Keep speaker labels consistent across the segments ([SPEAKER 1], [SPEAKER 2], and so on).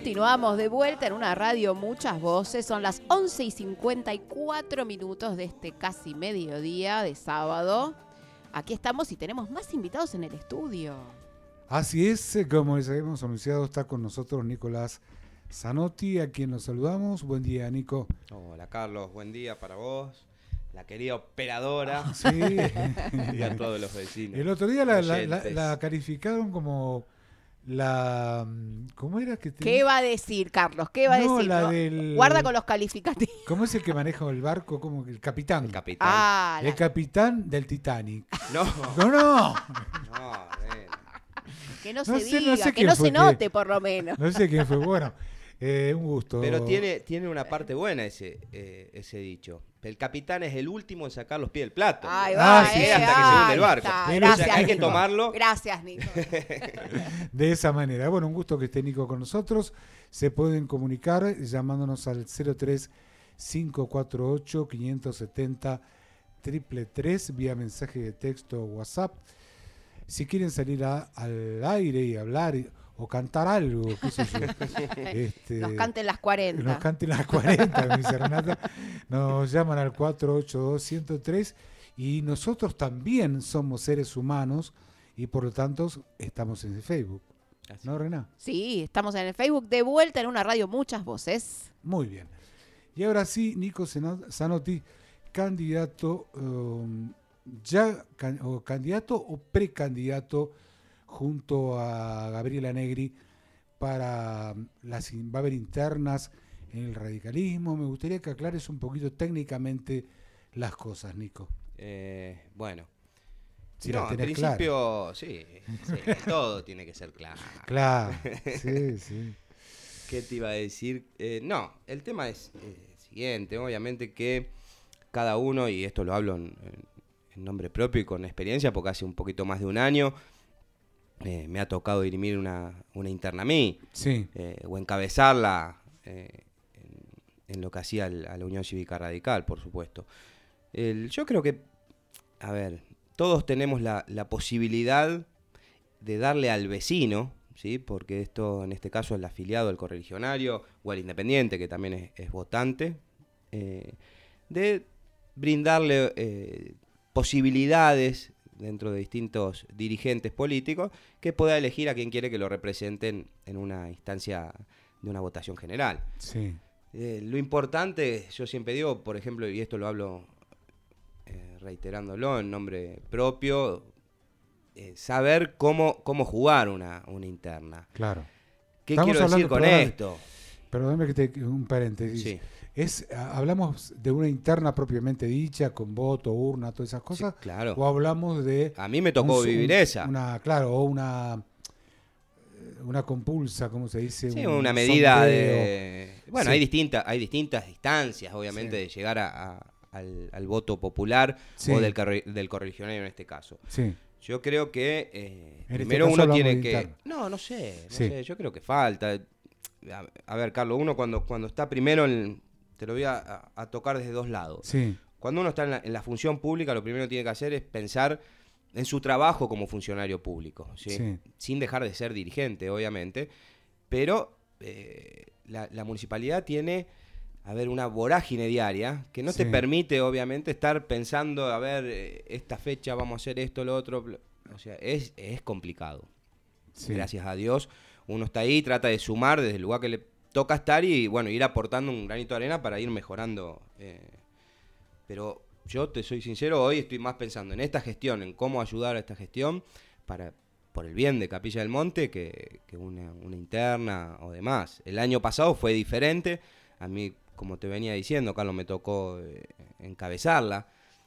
[SPEAKER 1] Continuamos de vuelta en una radio Muchas Voces. Son las 11:54 de este casi mediodía de sábado. Aquí estamos y tenemos más invitados en el estudio.
[SPEAKER 2] Así es, como les habíamos anunciado, está con nosotros Nicolás Zanotti, a quien nos saludamos. Buen día, Nico.
[SPEAKER 3] Hola, Carlos. Buen día para vos, la querida operadora.
[SPEAKER 2] Sí.
[SPEAKER 3] Y a todos los vecinos.
[SPEAKER 2] El otro día la calificaron como la... ¿Cómo era que te...
[SPEAKER 1] ¿Qué va a decir, Carlos? ¿Qué va a decir?
[SPEAKER 2] La
[SPEAKER 1] ¿No?
[SPEAKER 2] del...
[SPEAKER 1] Guarda con los calificativos.
[SPEAKER 2] ¿Cómo es el que maneja el barco? Como el capitán.
[SPEAKER 3] El capitán.
[SPEAKER 2] El capitán del Titanic.
[SPEAKER 3] No.
[SPEAKER 2] No.
[SPEAKER 1] Que no se diga, que no se note por lo menos.
[SPEAKER 2] No sé quién fue. Bueno, un gusto.
[SPEAKER 3] Pero tiene una parte buena ese dicho. El capitán es el último en sacar los pies del plato.
[SPEAKER 1] Hasta que se hunde
[SPEAKER 3] el barco.
[SPEAKER 1] Gracias,
[SPEAKER 3] o sea, hay que tomarlo.
[SPEAKER 1] Gracias, Nico.
[SPEAKER 2] De esa manera. Bueno, un gusto que esté Nico con nosotros. Se pueden comunicar llamándonos al 03-548-570-333 vía mensaje de texto o WhatsApp. Si quieren salir al aire y hablar o cantar algo, qué sé yo.
[SPEAKER 1] Nos canten las 40.
[SPEAKER 2] Nos canten las 40, me dice Renata. Nos llaman al 482-103 y nosotros también somos seres humanos y por lo tanto estamos en el Facebook.
[SPEAKER 3] Así.
[SPEAKER 2] ¿No, Rená?
[SPEAKER 1] Sí, estamos en el Facebook, de vuelta en una radio Muchas Voces.
[SPEAKER 2] Muy bien. Y ahora sí, Nico Zanotti, candidato... candidato o precandidato junto a Gabriela Negri para va a haber internas en el radicalismo. Me gustaría que aclares un poquito técnicamente las cosas, Nico.
[SPEAKER 3] Bueno,
[SPEAKER 2] si
[SPEAKER 3] no, en principio sí, todo tiene que ser claro.
[SPEAKER 2] Claro, sí.
[SPEAKER 3] ¿Qué te iba a decir? No, el tema es el siguiente, obviamente que cada uno, y esto lo hablo en nombre propio y con experiencia, porque hace un poquito más de un año me ha tocado dirimir una interna a mí,
[SPEAKER 2] sí.
[SPEAKER 3] O encabezarla en lo que hacía a la Unión Cívica Radical, por supuesto. Yo creo que, a ver, todos tenemos la posibilidad de darle al vecino, ¿sí? Porque esto en este caso el afiliado al correligionario o al independiente, que también es votante, de brindarle posibilidades dentro de distintos dirigentes políticos que pueda elegir a quien quiere que lo representen en una instancia de una votación general.
[SPEAKER 2] Sí.
[SPEAKER 3] Lo importante, yo siempre digo, por ejemplo, y esto lo hablo reiterándolo en nombre propio, saber cómo jugar una interna.
[SPEAKER 2] Claro.
[SPEAKER 3] ¿Qué quiero decir con esto?
[SPEAKER 2] Perdóname que un paréntesis.
[SPEAKER 3] Sí.
[SPEAKER 2] ¿Hablamos de una interna propiamente dicha, con voto, urna, todas esas cosas?
[SPEAKER 3] Sí, claro.
[SPEAKER 2] ¿O hablamos de...
[SPEAKER 3] A mí me tocó vivir esa.
[SPEAKER 2] O una compulsa, ¿cómo se dice?
[SPEAKER 3] Sí, una medida
[SPEAKER 2] sondeo.
[SPEAKER 3] de... Bueno,
[SPEAKER 2] Sí.
[SPEAKER 3] hay distintas distancias, obviamente,
[SPEAKER 2] Sí.
[SPEAKER 3] de llegar al voto popular,
[SPEAKER 2] Sí.
[SPEAKER 3] o del correligionario en este caso.
[SPEAKER 2] Sí.
[SPEAKER 3] Yo creo que
[SPEAKER 2] En
[SPEAKER 3] primero
[SPEAKER 2] este caso
[SPEAKER 3] uno tiene
[SPEAKER 2] hablamos de
[SPEAKER 3] que...
[SPEAKER 2] interna.
[SPEAKER 3] No sé,
[SPEAKER 2] Sí.
[SPEAKER 3] yo creo que falta. A ver, Carlos, uno cuando está primero, te lo voy a tocar desde dos lados.
[SPEAKER 2] Sí.
[SPEAKER 3] Cuando uno está en la función pública, lo primero que tiene que hacer es pensar en su trabajo como funcionario público, ¿sí?
[SPEAKER 2] Sí.
[SPEAKER 3] Sin dejar de ser dirigente, obviamente, pero la municipalidad tiene, una vorágine diaria que no
[SPEAKER 2] Sí.
[SPEAKER 3] te permite, obviamente, estar pensando, esta fecha vamos a hacer esto, lo otro, o sea, es complicado.
[SPEAKER 2] Sí.
[SPEAKER 3] Gracias a Dios, uno está ahí, trata de sumar desde el lugar que le toca estar y, bueno, ir aportando un granito de arena para ir mejorando, pero yo te soy sincero, hoy estoy más pensando en esta gestión, en cómo ayudar a esta gestión por el bien de Capilla del Monte que una interna o demás. El año pasado fue diferente, a mí, como te venía diciendo, Carlos, me tocó encabezarla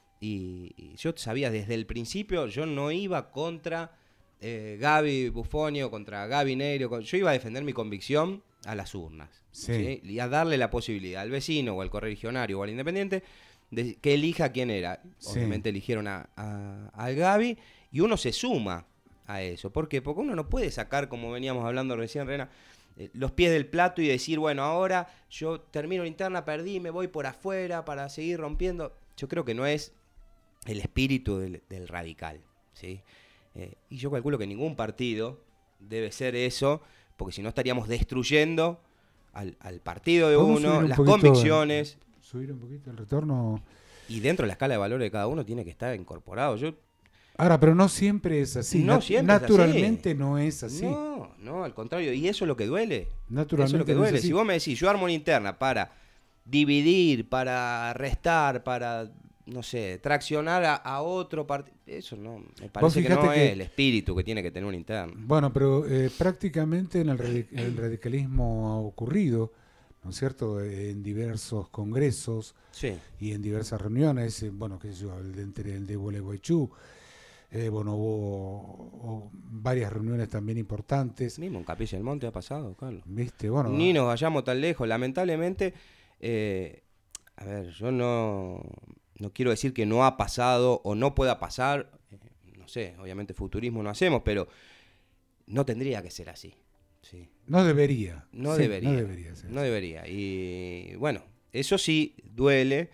[SPEAKER 3] y yo sabía desde el principio, yo no iba contra Gaby Buffoni o contra Gaby Negri, yo iba a defender mi convicción a las urnas,
[SPEAKER 2] Sí.
[SPEAKER 3] ¿sí? Y a darle la posibilidad al vecino o al correligionario o al independiente de que elija quién era.
[SPEAKER 2] Sí.
[SPEAKER 3] Obviamente eligieron al Gaby y uno se suma a eso. ¿Por qué? Porque uno no puede sacar, como veníamos hablando recién, Rena, los pies del plato y decir, bueno, ahora yo termino la interna, perdí, me voy por afuera para seguir rompiendo. Yo creo que no es el espíritu del radical, ¿sí? Y yo calculo que ningún partido debe ser eso, porque si no estaríamos destruyendo al partido de
[SPEAKER 2] ¿Podemos
[SPEAKER 3] uno,
[SPEAKER 2] subir un
[SPEAKER 3] las
[SPEAKER 2] poquito
[SPEAKER 3] convicciones.
[SPEAKER 2] Subir un poquito el retorno.
[SPEAKER 3] Y dentro de la escala de valores de cada uno tiene que estar incorporado.
[SPEAKER 2] Ahora, pero no siempre es así.
[SPEAKER 3] No siempre es
[SPEAKER 2] naturalmente
[SPEAKER 3] así.
[SPEAKER 2] no es así.
[SPEAKER 3] No, al contrario. Y eso es lo que duele.
[SPEAKER 2] Naturalmente
[SPEAKER 3] Eso es lo que
[SPEAKER 2] no es
[SPEAKER 3] duele.
[SPEAKER 2] así.
[SPEAKER 3] Si vos me decís, yo armo una interna para dividir, para restar, para, no sé, traccionar a otro partido, eso no, me parece que no es el espíritu que tiene que tener una interna.
[SPEAKER 2] Bueno, pero prácticamente en el radicalismo ha ocurrido, ¿no es cierto?, en diversos congresos y en diversas reuniones, bueno, qué sé yo, el de Gualeguaychú, bueno, hubo varias reuniones también importantes.
[SPEAKER 3] Mismo en Capilla del Monte ha pasado, Carlos.
[SPEAKER 2] ¿Viste? Bueno,
[SPEAKER 3] ni nos vayamos tan lejos, lamentablemente, a ver, yo no quiero decir que no ha pasado o no pueda pasar, no sé, obviamente futurismo no hacemos, pero no tendría que ser así. Sí.
[SPEAKER 2] No debería.
[SPEAKER 3] No
[SPEAKER 2] sí,
[SPEAKER 3] debería.
[SPEAKER 2] No debería ser.
[SPEAKER 3] No debería. Y bueno, eso sí duele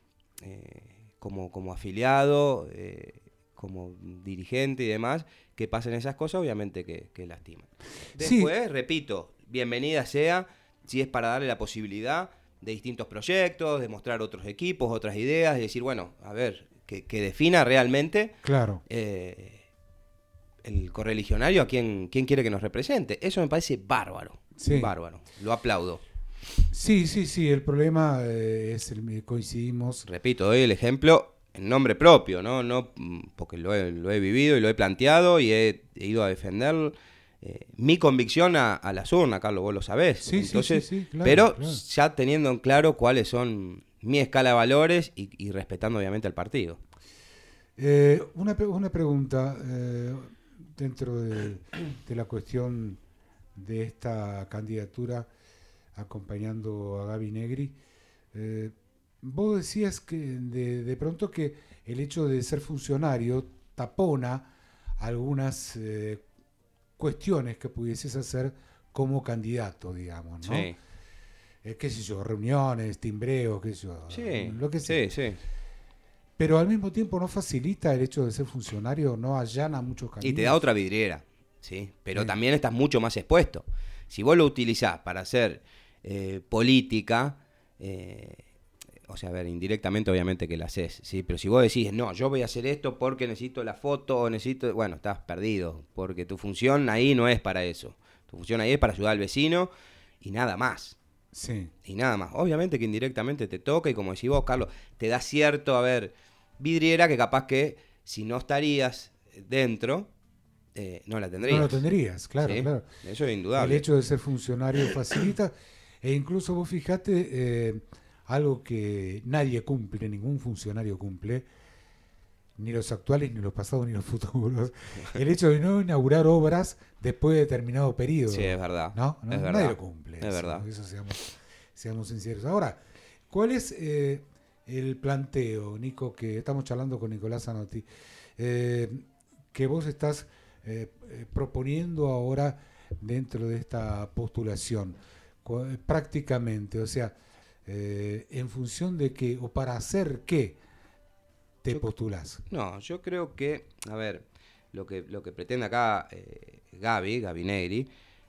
[SPEAKER 3] como afiliado, como dirigente y demás, que pasen esas cosas, obviamente que lastiman. Después, repito, bienvenida sea si es para darle la posibilidad de distintos proyectos, de mostrar otros equipos, otras ideas, y decir, bueno, a ver, que defina realmente
[SPEAKER 2] claro.
[SPEAKER 3] El correligionario a quién quiere que nos represente. Eso me parece bárbaro.
[SPEAKER 2] Sí.
[SPEAKER 3] Bárbaro. Lo aplaudo.
[SPEAKER 2] Sí. El problema es coincidimos.
[SPEAKER 3] Repito, doy el ejemplo en nombre propio, no porque lo he vivido y lo he planteado y he ido a defender mi convicción a las urnas, Carlos, vos lo sabés.
[SPEAKER 2] Sí,
[SPEAKER 3] entonces,
[SPEAKER 2] sí, claro,
[SPEAKER 3] pero
[SPEAKER 2] claro.
[SPEAKER 3] ya teniendo en claro cuáles son mi escala de valores y respetando obviamente al partido.
[SPEAKER 2] Una pregunta dentro de la cuestión de esta candidatura acompañando a Gaby Negri. Vos decías que de pronto que el hecho de ser funcionario tapona algunas cuestiones que pudieses hacer como candidato, digamos, ¿no?
[SPEAKER 3] Sí.
[SPEAKER 2] Qué sé yo, reuniones, timbreos, qué sé yo, lo que sea.
[SPEAKER 3] Sí.
[SPEAKER 2] Pero al mismo tiempo no facilita el hecho de ser funcionario, no allana muchos caminos.
[SPEAKER 3] Y te da otra vidriera, ¿sí? Pero también estás mucho más expuesto. Si vos lo utilizás para hacer política, o sea, a ver, indirectamente obviamente que la haces, ¿sí? Pero si vos decís, no, yo voy a hacer esto porque necesito la foto, o necesito... Bueno, estás perdido, porque tu función ahí no es para eso. Tu función ahí es para ayudar al vecino y nada más.
[SPEAKER 2] Sí.
[SPEAKER 3] Y nada más. Obviamente que indirectamente te toca y como decís vos, Carlos, te da cierto, a ver, vidriera que capaz que si no estarías dentro, no la tendrías.
[SPEAKER 2] No lo tendrías, claro,
[SPEAKER 3] ¿sí?
[SPEAKER 2] claro.
[SPEAKER 3] Eso es indudable.
[SPEAKER 2] El hecho de ser funcionario facilita, e incluso vos fijate algo que nadie cumple, ningún funcionario cumple, ni los actuales, ni los pasados, ni los futuros, el hecho de no inaugurar obras después de determinado periodo.
[SPEAKER 3] Sí, es verdad.
[SPEAKER 2] ¿No?
[SPEAKER 3] Es verdad.
[SPEAKER 2] Nadie lo cumple.
[SPEAKER 3] Es verdad.
[SPEAKER 2] Eso seamos sinceros. Ahora, ¿cuál es el planteo, Nico, que estamos charlando con Nicolás Zanotti, que vos estás proponiendo ahora dentro de esta postulación? Prácticamente, o sea, en función de qué o para hacer qué te postulás.
[SPEAKER 3] No, yo creo que, a ver, lo que pretende acá Gaby Negri,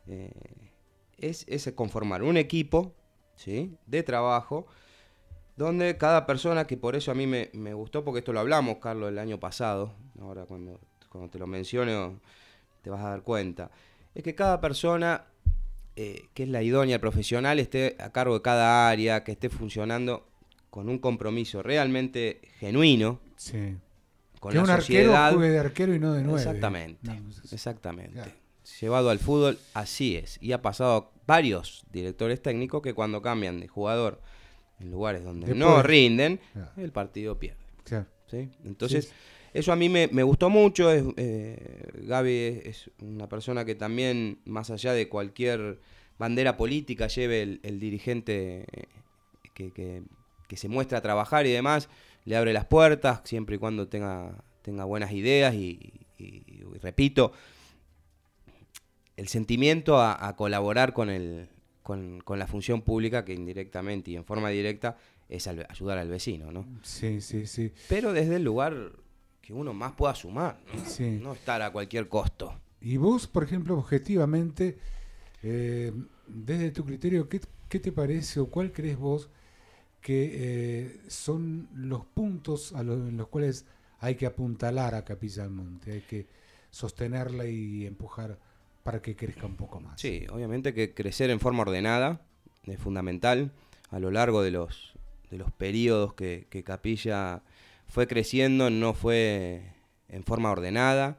[SPEAKER 3] es conformar un equipo, ¿sí?, de trabajo, donde cada persona, que por eso a mí me gustó, porque esto lo hablamos, Carlos, el año pasado, ahora cuando te lo menciono te vas a dar cuenta, es que cada persona que es la idónea, el profesional, esté a cargo de cada área, que esté funcionando con un compromiso realmente genuino,
[SPEAKER 2] sí,
[SPEAKER 3] con
[SPEAKER 2] que
[SPEAKER 3] la
[SPEAKER 2] un
[SPEAKER 3] sociedad.
[SPEAKER 2] arquero juegue de arquero y no de 9.
[SPEAKER 3] Exactamente,
[SPEAKER 2] No,
[SPEAKER 3] exactamente.
[SPEAKER 2] Claro.
[SPEAKER 3] Llevado al fútbol, así es. Y ha pasado varios directores técnicos que cuando cambian de jugador en lugares donde
[SPEAKER 2] Después,
[SPEAKER 3] no rinden,
[SPEAKER 2] claro,
[SPEAKER 3] el partido pierde.
[SPEAKER 2] claro.
[SPEAKER 3] ¿Sí? Entonces,
[SPEAKER 2] Sí.
[SPEAKER 3] eso a mí me gustó mucho. Gaby es una persona que también, más allá de cualquier bandera política, lleve el dirigente que se muestra a trabajar y demás, le abre las puertas siempre y cuando tenga buenas ideas y repito, el sentimiento a colaborar con la función pública, que indirectamente y en forma directa es ayudar al vecino, ¿no?
[SPEAKER 2] Sí.
[SPEAKER 3] Pero desde el lugar que uno más pueda sumar, ¿no?
[SPEAKER 2] Sí.
[SPEAKER 3] No estar a cualquier costo.
[SPEAKER 2] Y vos, por ejemplo, objetivamente, Desde tu criterio, ¿qué te parece o cuál crees vos que son los puntos en los cuales hay que apuntalar a Capilla del Monte? Hay que sostenerla y empujar para que crezca un poco más.
[SPEAKER 3] Sí, obviamente que crecer en forma ordenada es fundamental. A lo largo de los periodos que Capilla fue creciendo, no fue en forma ordenada.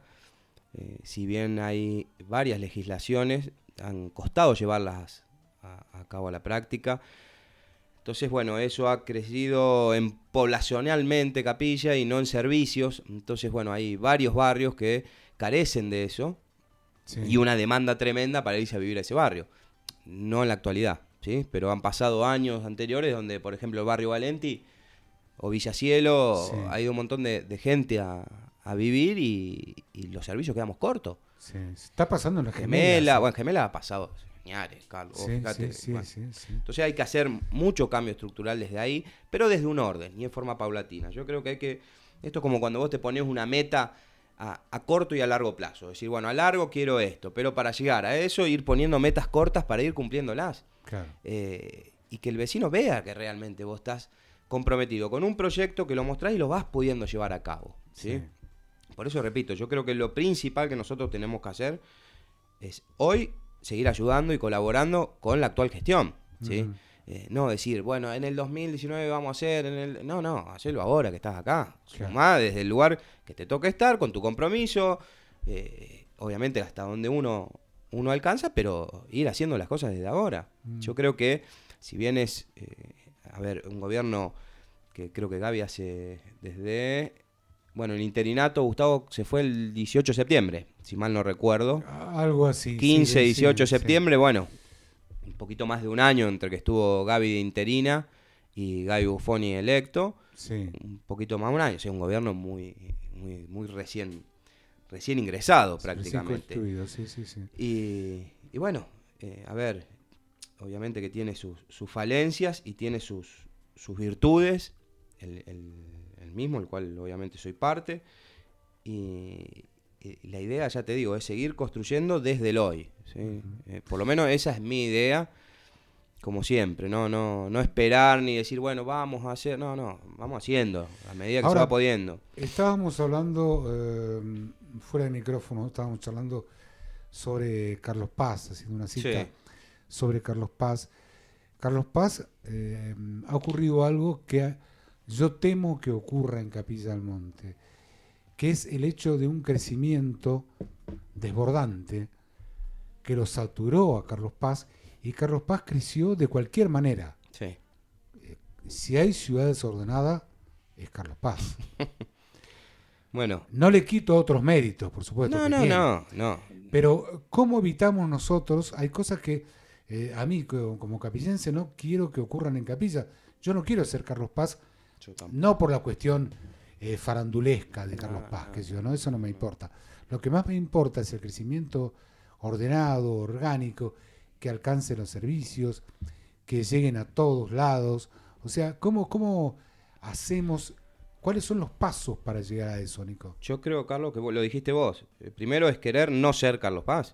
[SPEAKER 3] Si bien hay varias legislaciones, han costado llevarlas a cabo a la práctica. Entonces, bueno, eso ha crecido poblacionalmente Capilla y no en servicios. Entonces, bueno, hay varios barrios que carecen de eso, sí, y una demanda tremenda para irse a vivir a ese barrio. No en la actualidad, ¿sí? Pero han pasado años anteriores donde, por ejemplo, el barrio Valenti o Villacielo, sí, ha ido un montón de gente a vivir y los servicios quedamos cortos.
[SPEAKER 2] Sí. Está pasando en la
[SPEAKER 3] Gemela. Bueno, Gemela ha pasado señales, Carlos.
[SPEAKER 2] Sí,
[SPEAKER 3] fíjate,
[SPEAKER 2] sí.
[SPEAKER 3] Entonces hay que hacer mucho cambio estructural desde ahí, pero desde un orden y en forma paulatina. Yo creo que hay que... Esto es como cuando vos te pones una meta a corto y a largo plazo. Es decir, bueno, a largo quiero esto, pero para llegar a eso ir poniendo metas cortas para ir cumpliéndolas.
[SPEAKER 2] Claro.
[SPEAKER 3] Y que el vecino vea que realmente vos estás comprometido con un proyecto, que lo mostrás y lo vas pudiendo llevar a cabo, ¿sí? Sí. Por eso repito, yo creo que lo principal que nosotros tenemos que hacer es hoy seguir ayudando y colaborando con la actual gestión, ¿sí? Uh-huh. No decir, bueno, en el 2019 vamos a hacer, No, hacelo ahora que estás acá. Claro. Sumá desde el lugar que te toque estar, con tu compromiso, obviamente hasta donde uno alcanza, pero ir haciendo las cosas desde ahora. Yo creo que, si bien es, un gobierno que creo que Gaby hace desde... Bueno, el interinato, Gustavo, se fue el 18 de septiembre, si mal no recuerdo.
[SPEAKER 2] Algo así.
[SPEAKER 3] 15, 18 de septiembre, bueno, un poquito más de un año entre que estuvo Gaby de interina y Gaby Buffoni electo.
[SPEAKER 2] Sí.
[SPEAKER 3] Un poquito más de un año, o sea, un gobierno muy recién ingresado prácticamente.
[SPEAKER 2] Recién construido, sí.
[SPEAKER 3] Y bueno, obviamente que tiene sus falencias y tiene sus virtudes, el mismo, el cual obviamente soy parte, y la idea, ya te digo, es seguir construyendo desde el hoy, ¿sí? Uh-huh. Por lo menos esa es mi idea, como siempre, no esperar ni decir, bueno, vamos a hacer, vamos haciendo, a medida que ahora, se va pudiendo.
[SPEAKER 2] Estábamos hablando, fuera de micrófono, estábamos charlando sobre Carlos Paz, haciendo una cita, sí, sobre Carlos Paz. Carlos Paz, ha ocurrido algo que yo temo que ocurra en Capilla del Monte, que es el hecho de un crecimiento desbordante que lo saturó a Carlos Paz, y Carlos Paz creció de cualquier manera.
[SPEAKER 3] Sí.
[SPEAKER 2] Si hay ciudad desordenada, es Carlos Paz.
[SPEAKER 3] Bueno.
[SPEAKER 2] No le quito otros méritos, por supuesto.
[SPEAKER 3] No.
[SPEAKER 2] Pero, ¿cómo evitamos nosotros? Hay cosas que a mí, como capillense, no quiero que ocurran en Capilla. Yo no quiero ser Carlos Paz, no por la cuestión farandulesca de Carlos Paz, que yo, ¿no? Eso no me importa. Lo que más me importa es el crecimiento ordenado, orgánico, que alcance los servicios, que lleguen a todos lados. O sea, ¿cómo hacemos? ¿Cuáles son los pasos para llegar a eso, Nico?
[SPEAKER 3] Yo creo, Carlos, que lo dijiste vos. Primero es querer no ser Carlos Paz.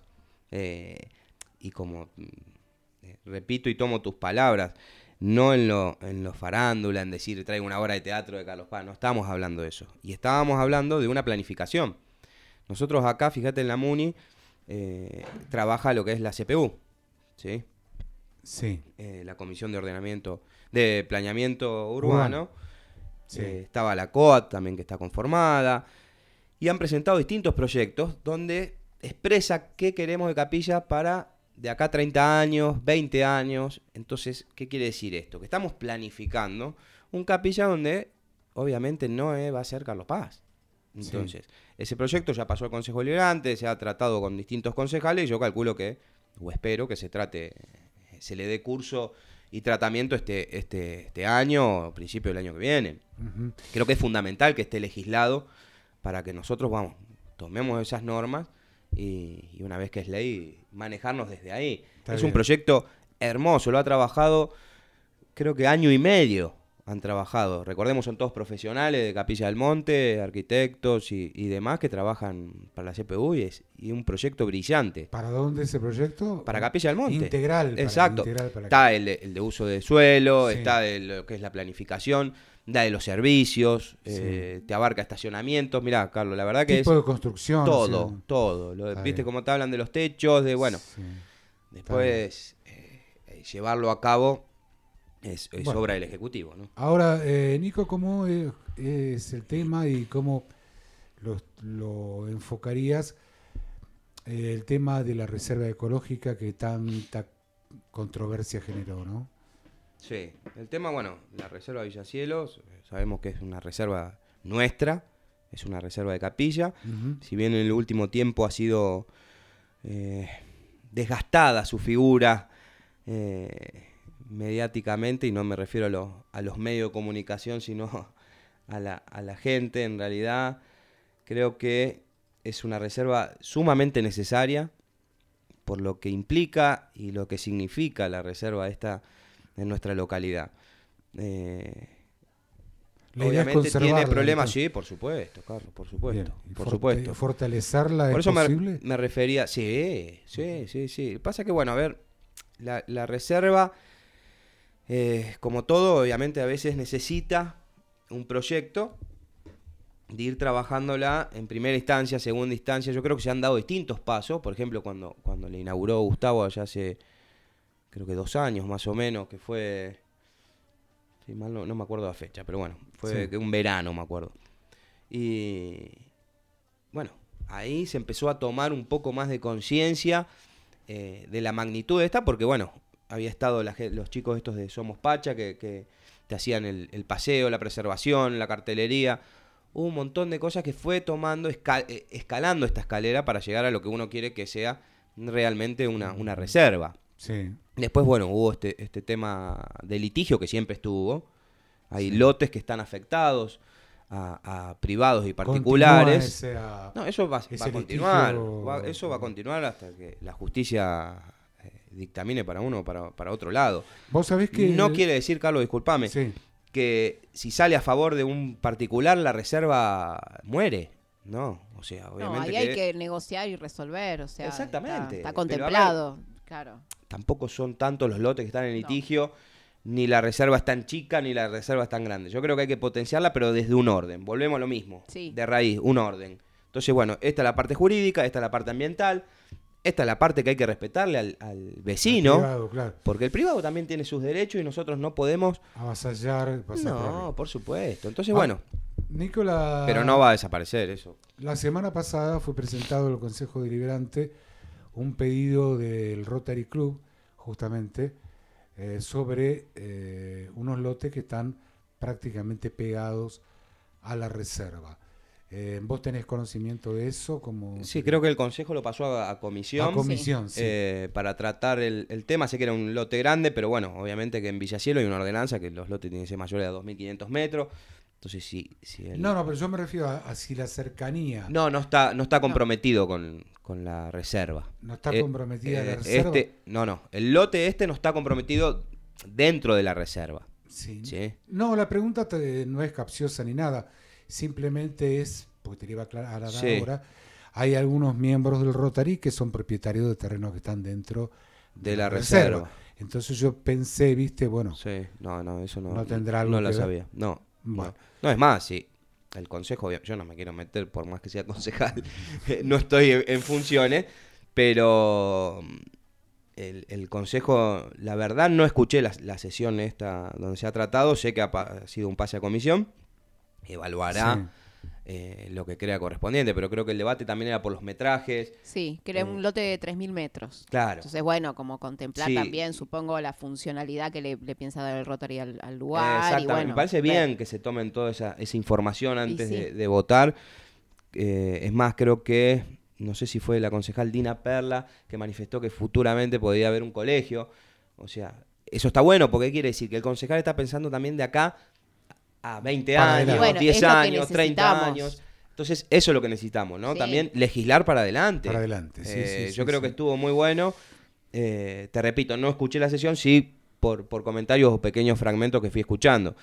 [SPEAKER 3] Y como repito y tomo tus palabras, no en lo farándula, en decir traigo una obra de teatro de Carlos Paz, no estábamos hablando de eso. Y estábamos hablando de una planificación. Nosotros acá, fíjate, en la MUNI, trabaja lo que es la CPU, ¿sí?
[SPEAKER 2] Sí.
[SPEAKER 3] La Comisión de Planeamiento Urbano.
[SPEAKER 2] Sí.
[SPEAKER 3] Estaba la COAT también, que está conformada. Y han presentado distintos proyectos donde expresa qué queremos de Capilla para de acá 30 años, 20 años. Entonces, ¿qué quiere decir esto? Que estamos planificando un Capilla donde obviamente no va a ser Carlos Paz. Entonces, sí, ese proyecto ya pasó al Consejo Deliberante, se ha tratado con distintos concejales, y yo calculo que, o espero que se le dé curso y tratamiento este año, principio del año que viene.
[SPEAKER 2] Uh-huh.
[SPEAKER 3] Creo que es fundamental que esté legislado para que nosotros tomemos esas normas y una vez que es ley, manejarnos desde ahí.
[SPEAKER 2] Está
[SPEAKER 3] es
[SPEAKER 2] bien.
[SPEAKER 3] Un proyecto hermoso, lo ha trabajado creo que año y medio han trabajado. Recordemos, son todos profesionales de Capilla del Monte, arquitectos y demás que trabajan para la CPU y un proyecto brillante.
[SPEAKER 2] ¿Para dónde ese proyecto?
[SPEAKER 3] Para Capilla del Monte.
[SPEAKER 2] Integral.
[SPEAKER 3] Exacto.
[SPEAKER 2] Integral para
[SPEAKER 3] está el de uso de suelo,
[SPEAKER 2] Sí.
[SPEAKER 3] está de lo que es la planificación, da de los servicios,
[SPEAKER 2] Sí.
[SPEAKER 3] te abarca estacionamientos. Mirá, Carlos, la verdad que
[SPEAKER 2] tipo
[SPEAKER 3] es
[SPEAKER 2] de construcción.
[SPEAKER 3] todo,
[SPEAKER 2] sí.
[SPEAKER 3] todo.
[SPEAKER 2] Está
[SPEAKER 3] ¿Viste
[SPEAKER 2] bien.
[SPEAKER 3] cómo te hablan de los techos? De bueno,
[SPEAKER 2] Sí.
[SPEAKER 3] después llevarlo a cabo es
[SPEAKER 2] Bueno.
[SPEAKER 3] obra del Ejecutivo, ¿no?
[SPEAKER 2] Ahora, Nico, ¿cómo es el tema y cómo lo enfocarías el tema de la reserva ecológica que tanta controversia generó, ¿no?
[SPEAKER 3] Sí, el tema, bueno, la reserva Villacielos, sabemos que es una reserva nuestra, es una reserva de Capilla.
[SPEAKER 2] Ujú.
[SPEAKER 3] Si bien en el último tiempo ha sido desgastada su figura mediáticamente, y no me refiero a los medios de comunicación, sino a la gente, en realidad creo que es una reserva sumamente necesaria por lo que implica y lo que significa la reserva esta en nuestra localidad.
[SPEAKER 2] La idea es
[SPEAKER 3] Obviamente tiene
[SPEAKER 2] conservarla,
[SPEAKER 3] problemas,
[SPEAKER 2] entonces.
[SPEAKER 3] sí, por supuesto, Carlos, por supuesto,
[SPEAKER 2] Bien.
[SPEAKER 3] por supuesto.
[SPEAKER 2] ¿Fortalecerla
[SPEAKER 3] Por
[SPEAKER 2] es
[SPEAKER 3] eso
[SPEAKER 2] posible?
[SPEAKER 3] me refería, sí. Pasa que, bueno, a ver, la reserva, como todo, obviamente a veces necesita un proyecto de ir trabajándola en primera instancia, segunda instancia. Yo creo que se han dado distintos pasos. Por ejemplo, cuando le inauguró Gustavo allá hace, creo que 2 años más o menos, que fue, si mal no me acuerdo la fecha, pero bueno, fue
[SPEAKER 2] Sí.
[SPEAKER 3] que un verano, me acuerdo. Y bueno, ahí se empezó a tomar un poco más de conciencia de la magnitud de esta, porque bueno, había estado los chicos estos de Somos Pacha que te hacían el paseo, la preservación, la cartelería. Hubo un montón de cosas que fue tomando, escalando esta escalera para llegar a lo que uno quiere que sea realmente una reserva.
[SPEAKER 2] Sí.
[SPEAKER 3] Después, bueno, hubo este tema de litigio que siempre estuvo. Hay lotes que están afectados a privados y particulares. No, eso va a continuar.
[SPEAKER 2] litigio.
[SPEAKER 3] Eso va a continuar hasta que la justicia dictamine para uno o para otro lado.
[SPEAKER 2] Vos sabés que...
[SPEAKER 3] No quiere decir, Carlos, discúlpame,
[SPEAKER 2] Sí.
[SPEAKER 3] que si sale a favor de un particular, la reserva muere. No, o sea,
[SPEAKER 1] No,
[SPEAKER 3] obviamente
[SPEAKER 1] ahí hay que negociar y resolver, o sea,
[SPEAKER 3] Exactamente.
[SPEAKER 1] está
[SPEAKER 3] Pero,
[SPEAKER 1] contemplado, claro.
[SPEAKER 3] tampoco son tantos los lotes que están en
[SPEAKER 1] No.
[SPEAKER 3] litigio, ni la reserva es tan chica, ni la reserva es tan grande. Yo creo que hay que potenciarla, pero desde un orden. Volvemos a lo mismo,
[SPEAKER 1] Sí.
[SPEAKER 3] de raíz, un orden. Entonces, bueno, esta es la parte jurídica, esta es la parte ambiental, esta es la parte que hay que respetarle al vecino,
[SPEAKER 2] Privado, claro.
[SPEAKER 3] porque el privado también tiene sus derechos y nosotros no podemos...
[SPEAKER 2] Avasallar, pasar por
[SPEAKER 3] No,
[SPEAKER 2] arriba.
[SPEAKER 3] por supuesto. Entonces,
[SPEAKER 2] Ah,
[SPEAKER 3] bueno,
[SPEAKER 2] Nicola,
[SPEAKER 3] pero no va a desaparecer eso.
[SPEAKER 2] la semana pasada fue presentado en el Consejo Deliberante un pedido del Rotary Club, justamente, sobre unos lotes que están prácticamente pegados a la reserva. ¿Vos tenés conocimiento de eso?
[SPEAKER 3] Sí, creo que el Consejo lo pasó a comisión.
[SPEAKER 2] A comisión, sí.
[SPEAKER 3] Para tratar el tema. Sé que era un lote grande, pero bueno, obviamente que en Villacielo hay una ordenanza que los lotes tienen que ser mayores a 2.500 metros. Entonces, si
[SPEAKER 2] No, pero yo me refiero a si la cercanía
[SPEAKER 3] no está comprometido con la reserva.
[SPEAKER 2] no está comprometida la reserva.
[SPEAKER 3] El lote no está comprometido dentro de la reserva.
[SPEAKER 2] Sí.
[SPEAKER 3] ¿Sí?
[SPEAKER 2] No, la pregunta no es capciosa ni nada. Simplemente es, porque te lo iba a aclarar
[SPEAKER 3] Sí.
[SPEAKER 2] ahora, hay algunos miembros del Rotary que son propietarios de terrenos que están dentro
[SPEAKER 3] De la reserva.
[SPEAKER 2] Entonces yo pensé, viste, bueno,
[SPEAKER 3] Sí, no, eso no.
[SPEAKER 2] ¿No tendrá algo
[SPEAKER 3] No
[SPEAKER 2] que
[SPEAKER 3] lo
[SPEAKER 2] ver?
[SPEAKER 3] sabía. No.
[SPEAKER 2] Bueno.
[SPEAKER 3] No, es más, sí. El consejo, yo no me quiero meter por más que sea concejal, no estoy en funciones, pero el consejo, la verdad no escuché la sesión esta donde se ha tratado, sé que ha sido un pase a comisión, evaluará lo que crea correspondiente, pero creo que el debate también era por los metrajes.
[SPEAKER 1] Sí, que era un lote de 3.000 metros.
[SPEAKER 3] Claro.
[SPEAKER 1] Entonces, bueno, como contemplar
[SPEAKER 3] Sí.
[SPEAKER 1] también, supongo, la funcionalidad que le piensa dar el Rotary al lugar. Y
[SPEAKER 3] Exactamente,
[SPEAKER 1] bueno,
[SPEAKER 3] me parece
[SPEAKER 1] ver.
[SPEAKER 3] bien que se tomen toda esa información antes
[SPEAKER 1] sí.
[SPEAKER 3] de votar. Es más, creo que, no sé si fue la concejal Dina Perla, que manifestó que futuramente podría haber un colegio. O sea, eso está bueno, porque quiere decir que el concejal está pensando también de acá a 20
[SPEAKER 2] Para
[SPEAKER 3] años,
[SPEAKER 2] adelante.
[SPEAKER 1] Bueno,
[SPEAKER 3] 10
[SPEAKER 1] es lo que
[SPEAKER 3] años, 30
[SPEAKER 1] necesitamos.
[SPEAKER 3] años. Entonces, eso es lo que necesitamos, ¿no?
[SPEAKER 1] Sí.
[SPEAKER 3] También legislar para adelante.
[SPEAKER 2] Para adelante, sí,
[SPEAKER 3] Yo creo que
[SPEAKER 2] sí.
[SPEAKER 3] estuvo muy bueno. Te repito, no escuché la sesión, sí por comentarios o pequeños fragmentos que fui escuchando.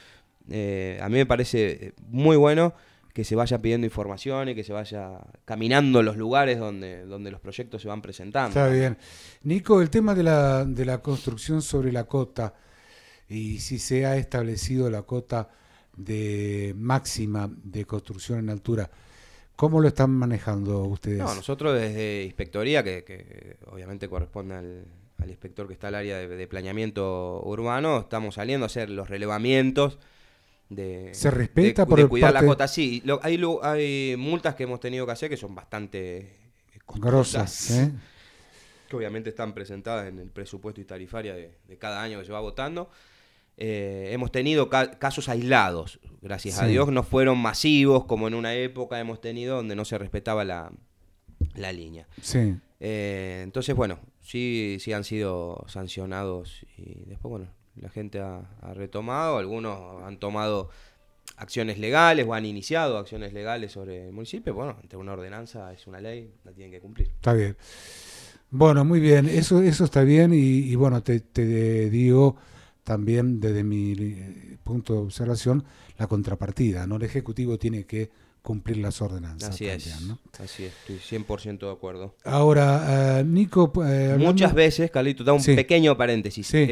[SPEAKER 3] A mí me parece muy bueno que se vaya pidiendo información y que se vaya caminando los lugares donde los proyectos se van presentando.
[SPEAKER 2] Está bien. Nico, el tema de la construcción sobre la cota, y si se ha establecido la cota de máxima de construcción en altura, ¿cómo lo están manejando ustedes?
[SPEAKER 3] No, nosotros desde Inspectoría, que obviamente corresponde al inspector que está al área de planeamiento urbano, estamos saliendo a hacer los relevamientos
[SPEAKER 2] ¿Se respeta por
[SPEAKER 3] de
[SPEAKER 2] el
[SPEAKER 3] cuidar la
[SPEAKER 2] parte-
[SPEAKER 3] cota? Sí, hay multas que hemos tenido que hacer que son bastante
[SPEAKER 2] Grosas, ¿eh?
[SPEAKER 3] que obviamente están presentadas en el presupuesto y tarifaria de cada año que se va votando. Hemos tenido casos aislados, gracias a
[SPEAKER 2] Sí.
[SPEAKER 3] Dios, no fueron masivos como en una época hemos tenido donde no se respetaba la línea.
[SPEAKER 2] Sí.
[SPEAKER 3] Entonces, bueno, sí han sido sancionados y después, bueno, la gente ha retomado, algunos han tomado acciones legales o han iniciado acciones legales sobre el municipio. Bueno, ante una ordenanza es una ley, la tienen que cumplir.
[SPEAKER 2] Está bien. Bueno, muy bien, eso está bien y bueno, te digo también desde mi punto de observación la contrapartida, ¿no? El Ejecutivo tiene que cumplir las ordenanzas.
[SPEAKER 3] Así
[SPEAKER 2] también,
[SPEAKER 3] es,
[SPEAKER 2] ¿no?
[SPEAKER 3] así es, estoy 100% de acuerdo.
[SPEAKER 2] Ahora, Nico, hablando-
[SPEAKER 3] Muchas veces, Carlito, da un
[SPEAKER 2] Sí.
[SPEAKER 3] pequeño paréntesis.
[SPEAKER 2] Sí.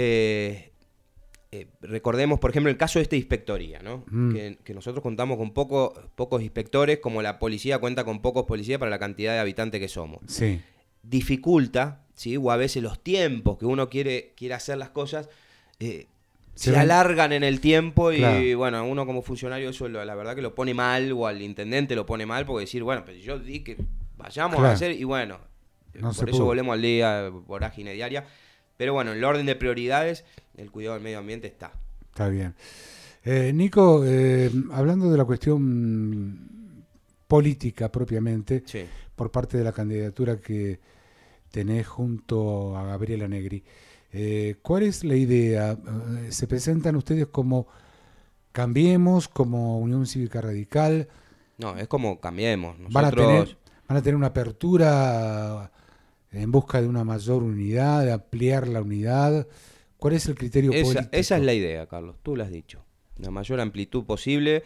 [SPEAKER 3] Recordemos, por ejemplo, el caso de esta inspectoría, ¿no? Que nosotros contamos con pocos inspectores, como la policía cuenta con pocos policías para la cantidad de habitantes que somos.
[SPEAKER 2] Sí,
[SPEAKER 3] Dificulta, ¿sí? O a veces los tiempos que uno quiere hacer las cosas se
[SPEAKER 2] ven-
[SPEAKER 3] alargan en el tiempo y
[SPEAKER 2] Claro.
[SPEAKER 3] bueno, uno como funcionario eso la verdad que lo pone mal o al intendente lo pone mal porque decir, bueno, pero yo di que vayamos
[SPEAKER 2] Claro.
[SPEAKER 3] a hacer y bueno,
[SPEAKER 2] No se
[SPEAKER 3] por eso
[SPEAKER 2] pudo.
[SPEAKER 3] volvemos al día, vorágine diaria. Pero bueno, en el orden de prioridades, el cuidado del medio ambiente está.
[SPEAKER 2] está bien. Nico, hablando de la cuestión política propiamente,
[SPEAKER 3] Sí.
[SPEAKER 2] por parte de la candidatura que tenés junto a Gabriela Negri, ¿cuál es la idea? ¿Se presentan ustedes como Cambiemos, como Unión Cívica Radical?
[SPEAKER 3] No, es como cambiemos.
[SPEAKER 2] ¿Van a
[SPEAKER 3] Nosotros,
[SPEAKER 2] tener una apertura en busca de una mayor unidad, de ampliar la unidad? ¿Cuál es el criterio político?
[SPEAKER 3] esa es la idea, Carlos, tú lo has dicho. La mayor amplitud posible.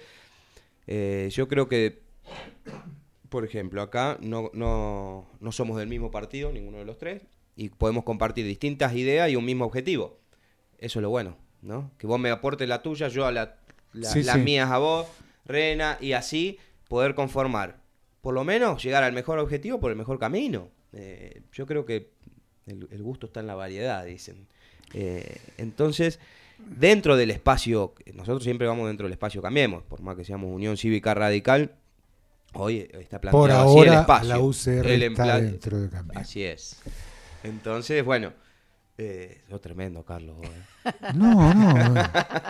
[SPEAKER 3] Yo creo que, por ejemplo, acá no somos del mismo partido, ninguno de los tres, y podemos compartir distintas ideas y un mismo objetivo. Eso es lo bueno, ¿no? Que vos me aportes la tuya, yo las
[SPEAKER 2] Sí.
[SPEAKER 3] mías a vos, Rena, y así poder conformar. Por lo menos llegar al mejor objetivo por el mejor camino. Yo creo que el gusto está en la variedad, dicen. Entonces, dentro del espacio, nosotros siempre vamos dentro del espacio Cambiemos, por más que seamos Unión Cívica Radical, hoy está planteado
[SPEAKER 2] Por
[SPEAKER 3] así el
[SPEAKER 2] ahora
[SPEAKER 3] espacio.
[SPEAKER 2] la UCR
[SPEAKER 3] El
[SPEAKER 2] está
[SPEAKER 3] empla-
[SPEAKER 2] dentro de Cambiemos.
[SPEAKER 3] Así es. Entonces, bueno, sos tremendo, Carlos. vos,
[SPEAKER 2] No.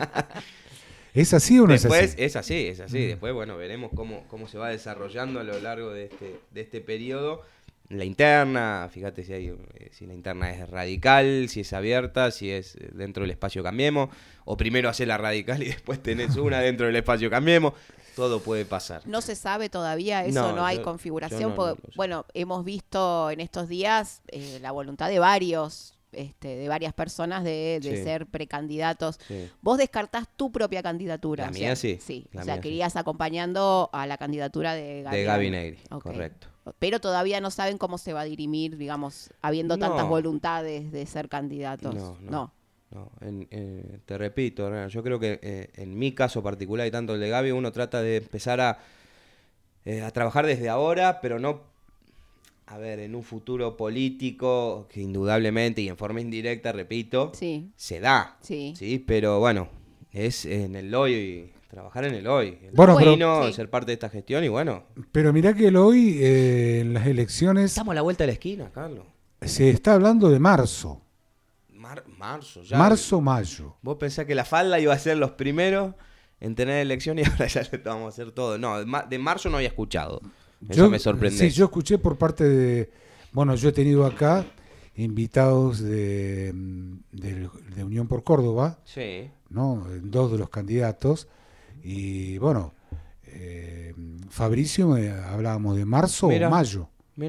[SPEAKER 2] ¿Es así o no
[SPEAKER 3] Después,
[SPEAKER 2] es así?
[SPEAKER 3] es así. Después, bueno, veremos cómo se va desarrollando a lo largo de este periodo. La interna, fíjate si la interna es radical, si es abierta, si es dentro del espacio Cambiemos, o primero hacer la radical y después tenés una dentro del espacio Cambiemos. Todo puede pasar.
[SPEAKER 1] No se sabe todavía, eso no hay
[SPEAKER 3] yo
[SPEAKER 1] configuración.
[SPEAKER 3] no
[SPEAKER 1] porque,
[SPEAKER 3] lo sé.
[SPEAKER 1] bueno, hemos visto en estos días la voluntad de varias personas de
[SPEAKER 3] Sí.
[SPEAKER 1] ser precandidatos.
[SPEAKER 3] Sí.
[SPEAKER 1] Vos descartás tu propia candidatura.
[SPEAKER 3] La
[SPEAKER 1] o
[SPEAKER 3] mía
[SPEAKER 1] sea,
[SPEAKER 3] sí, la
[SPEAKER 1] o sea,
[SPEAKER 3] mía sí.
[SPEAKER 1] querías acompañando a la candidatura de Gaby.
[SPEAKER 3] De Gaby Negri,
[SPEAKER 1] Ok.
[SPEAKER 3] correcto.
[SPEAKER 1] Pero todavía no saben cómo se va a dirimir, digamos, habiendo
[SPEAKER 3] No.
[SPEAKER 1] tantas voluntades de ser candidatos.
[SPEAKER 3] No. Te repito, Rena, yo creo que en mi caso particular y tanto el de Gaby, uno trata de empezar a trabajar desde ahora, pero no, a ver, en un futuro político que indudablemente y en forma indirecta, repito,
[SPEAKER 1] Sí,
[SPEAKER 3] se da,
[SPEAKER 1] sí.
[SPEAKER 3] ¿sí? Pero bueno, es en el hoy, trabajar en el hoy, el
[SPEAKER 2] Bueno, pero-
[SPEAKER 3] camino,
[SPEAKER 1] Sí.
[SPEAKER 3] ser parte de esta gestión y bueno,
[SPEAKER 2] Pero mirá que hoy en las elecciones
[SPEAKER 3] estamos a la vuelta de la esquina, Carlos.
[SPEAKER 2] se está hablando de marzo.
[SPEAKER 3] Marzo, ya.
[SPEAKER 2] Marzo-mayo.
[SPEAKER 3] Vos pensás que la falda iba a ser los primeros en tener elección y ahora ya le vamos a hacer todo. No, de marzo no había escuchado. Eso me sorprende.
[SPEAKER 2] Sí, yo escuché por parte de... Bueno, yo he tenido acá invitados de Unión por Córdoba,
[SPEAKER 3] Sí.
[SPEAKER 2] ¿no? Dos de los candidatos. Y bueno, Fabricio, hablábamos de marzo
[SPEAKER 3] Mira.
[SPEAKER 2] o mayo.
[SPEAKER 3] Mira,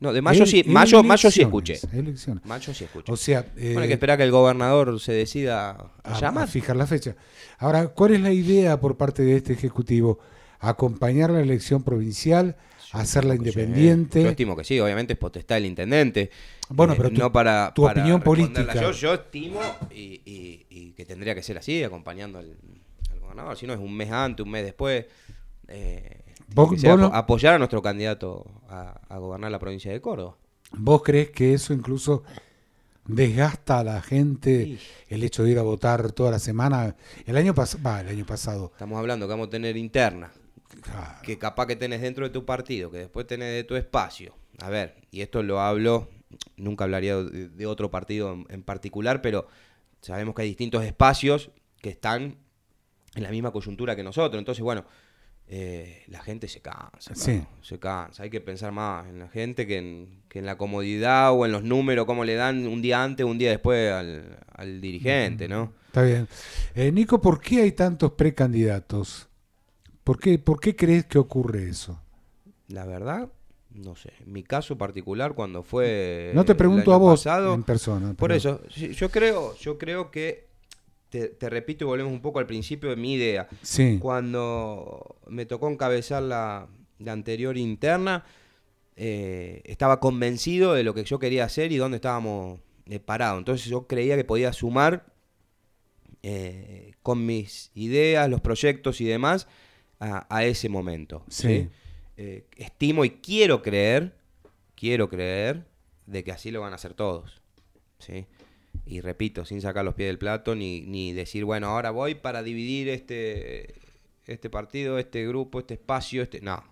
[SPEAKER 3] No, de mayo sí, mayo sí escuché.
[SPEAKER 2] Elecciones.
[SPEAKER 3] Mayo sí escuché.
[SPEAKER 2] O sea,
[SPEAKER 3] Bueno, hay que esperar que el gobernador se decida a llamar.
[SPEAKER 2] a fijar la fecha. Ahora, ¿cuál es la idea por parte de este Ejecutivo? ¿Acompañar la elección provincial? ¿Hacerla independiente?
[SPEAKER 3] Yo estimo que sí, obviamente es potestad del intendente.
[SPEAKER 2] Bueno, pero
[SPEAKER 3] no para,
[SPEAKER 2] tu opinión
[SPEAKER 3] responderla
[SPEAKER 2] política.
[SPEAKER 3] Yo estimo y que tendría que ser así, acompañando al gobernador. Si no, es un mes antes, un mes después. Apoyar a nuestro candidato a gobernar la provincia de Córdoba.
[SPEAKER 2] ¿Vos crees que eso incluso desgasta a la gente,
[SPEAKER 3] Sí.
[SPEAKER 2] el hecho de ir a votar toda la semana? El año pasado.
[SPEAKER 3] Estamos hablando que vamos a tener interna,
[SPEAKER 2] Claro.
[SPEAKER 3] que capaz que tenés dentro de tu partido, que después tenés de tu espacio. A ver, y esto lo hablo, nunca hablaría de otro partido en particular, pero sabemos que hay distintos espacios que están en la misma coyuntura que nosotros. Entonces, bueno, la gente se cansa,
[SPEAKER 2] Sí.
[SPEAKER 3] se cansa. Hay que pensar más en la gente que en la comodidad o en los números, cómo le dan un día antes, un día después al dirigente, ¿no?
[SPEAKER 2] Está bien. Nico, ¿por qué hay tantos precandidatos? ¿Por qué crees que ocurre eso?
[SPEAKER 3] La verdad, no sé. En mi caso particular, cuando fue
[SPEAKER 2] No te pregunto
[SPEAKER 3] el
[SPEAKER 2] a
[SPEAKER 3] año
[SPEAKER 2] vos
[SPEAKER 3] pasado,
[SPEAKER 2] en persona.
[SPEAKER 3] por
[SPEAKER 2] pero-
[SPEAKER 3] eso, sí, yo creo que, te repito y volvemos un poco al principio de mi idea.
[SPEAKER 2] Sí.
[SPEAKER 3] Cuando me tocó encabezar la anterior interna, estaba convencido de lo que yo quería hacer y dónde estábamos parados. Entonces yo creía que podía sumar con mis ideas, los proyectos y demás a ese momento.
[SPEAKER 2] Sí.
[SPEAKER 3] Estimo y quiero creer de que así lo van a hacer todos. ¿Sí? Y repito, sin sacar los pies del plato, ni decir, bueno, ahora voy para dividir este partido, este grupo, este espacio, no.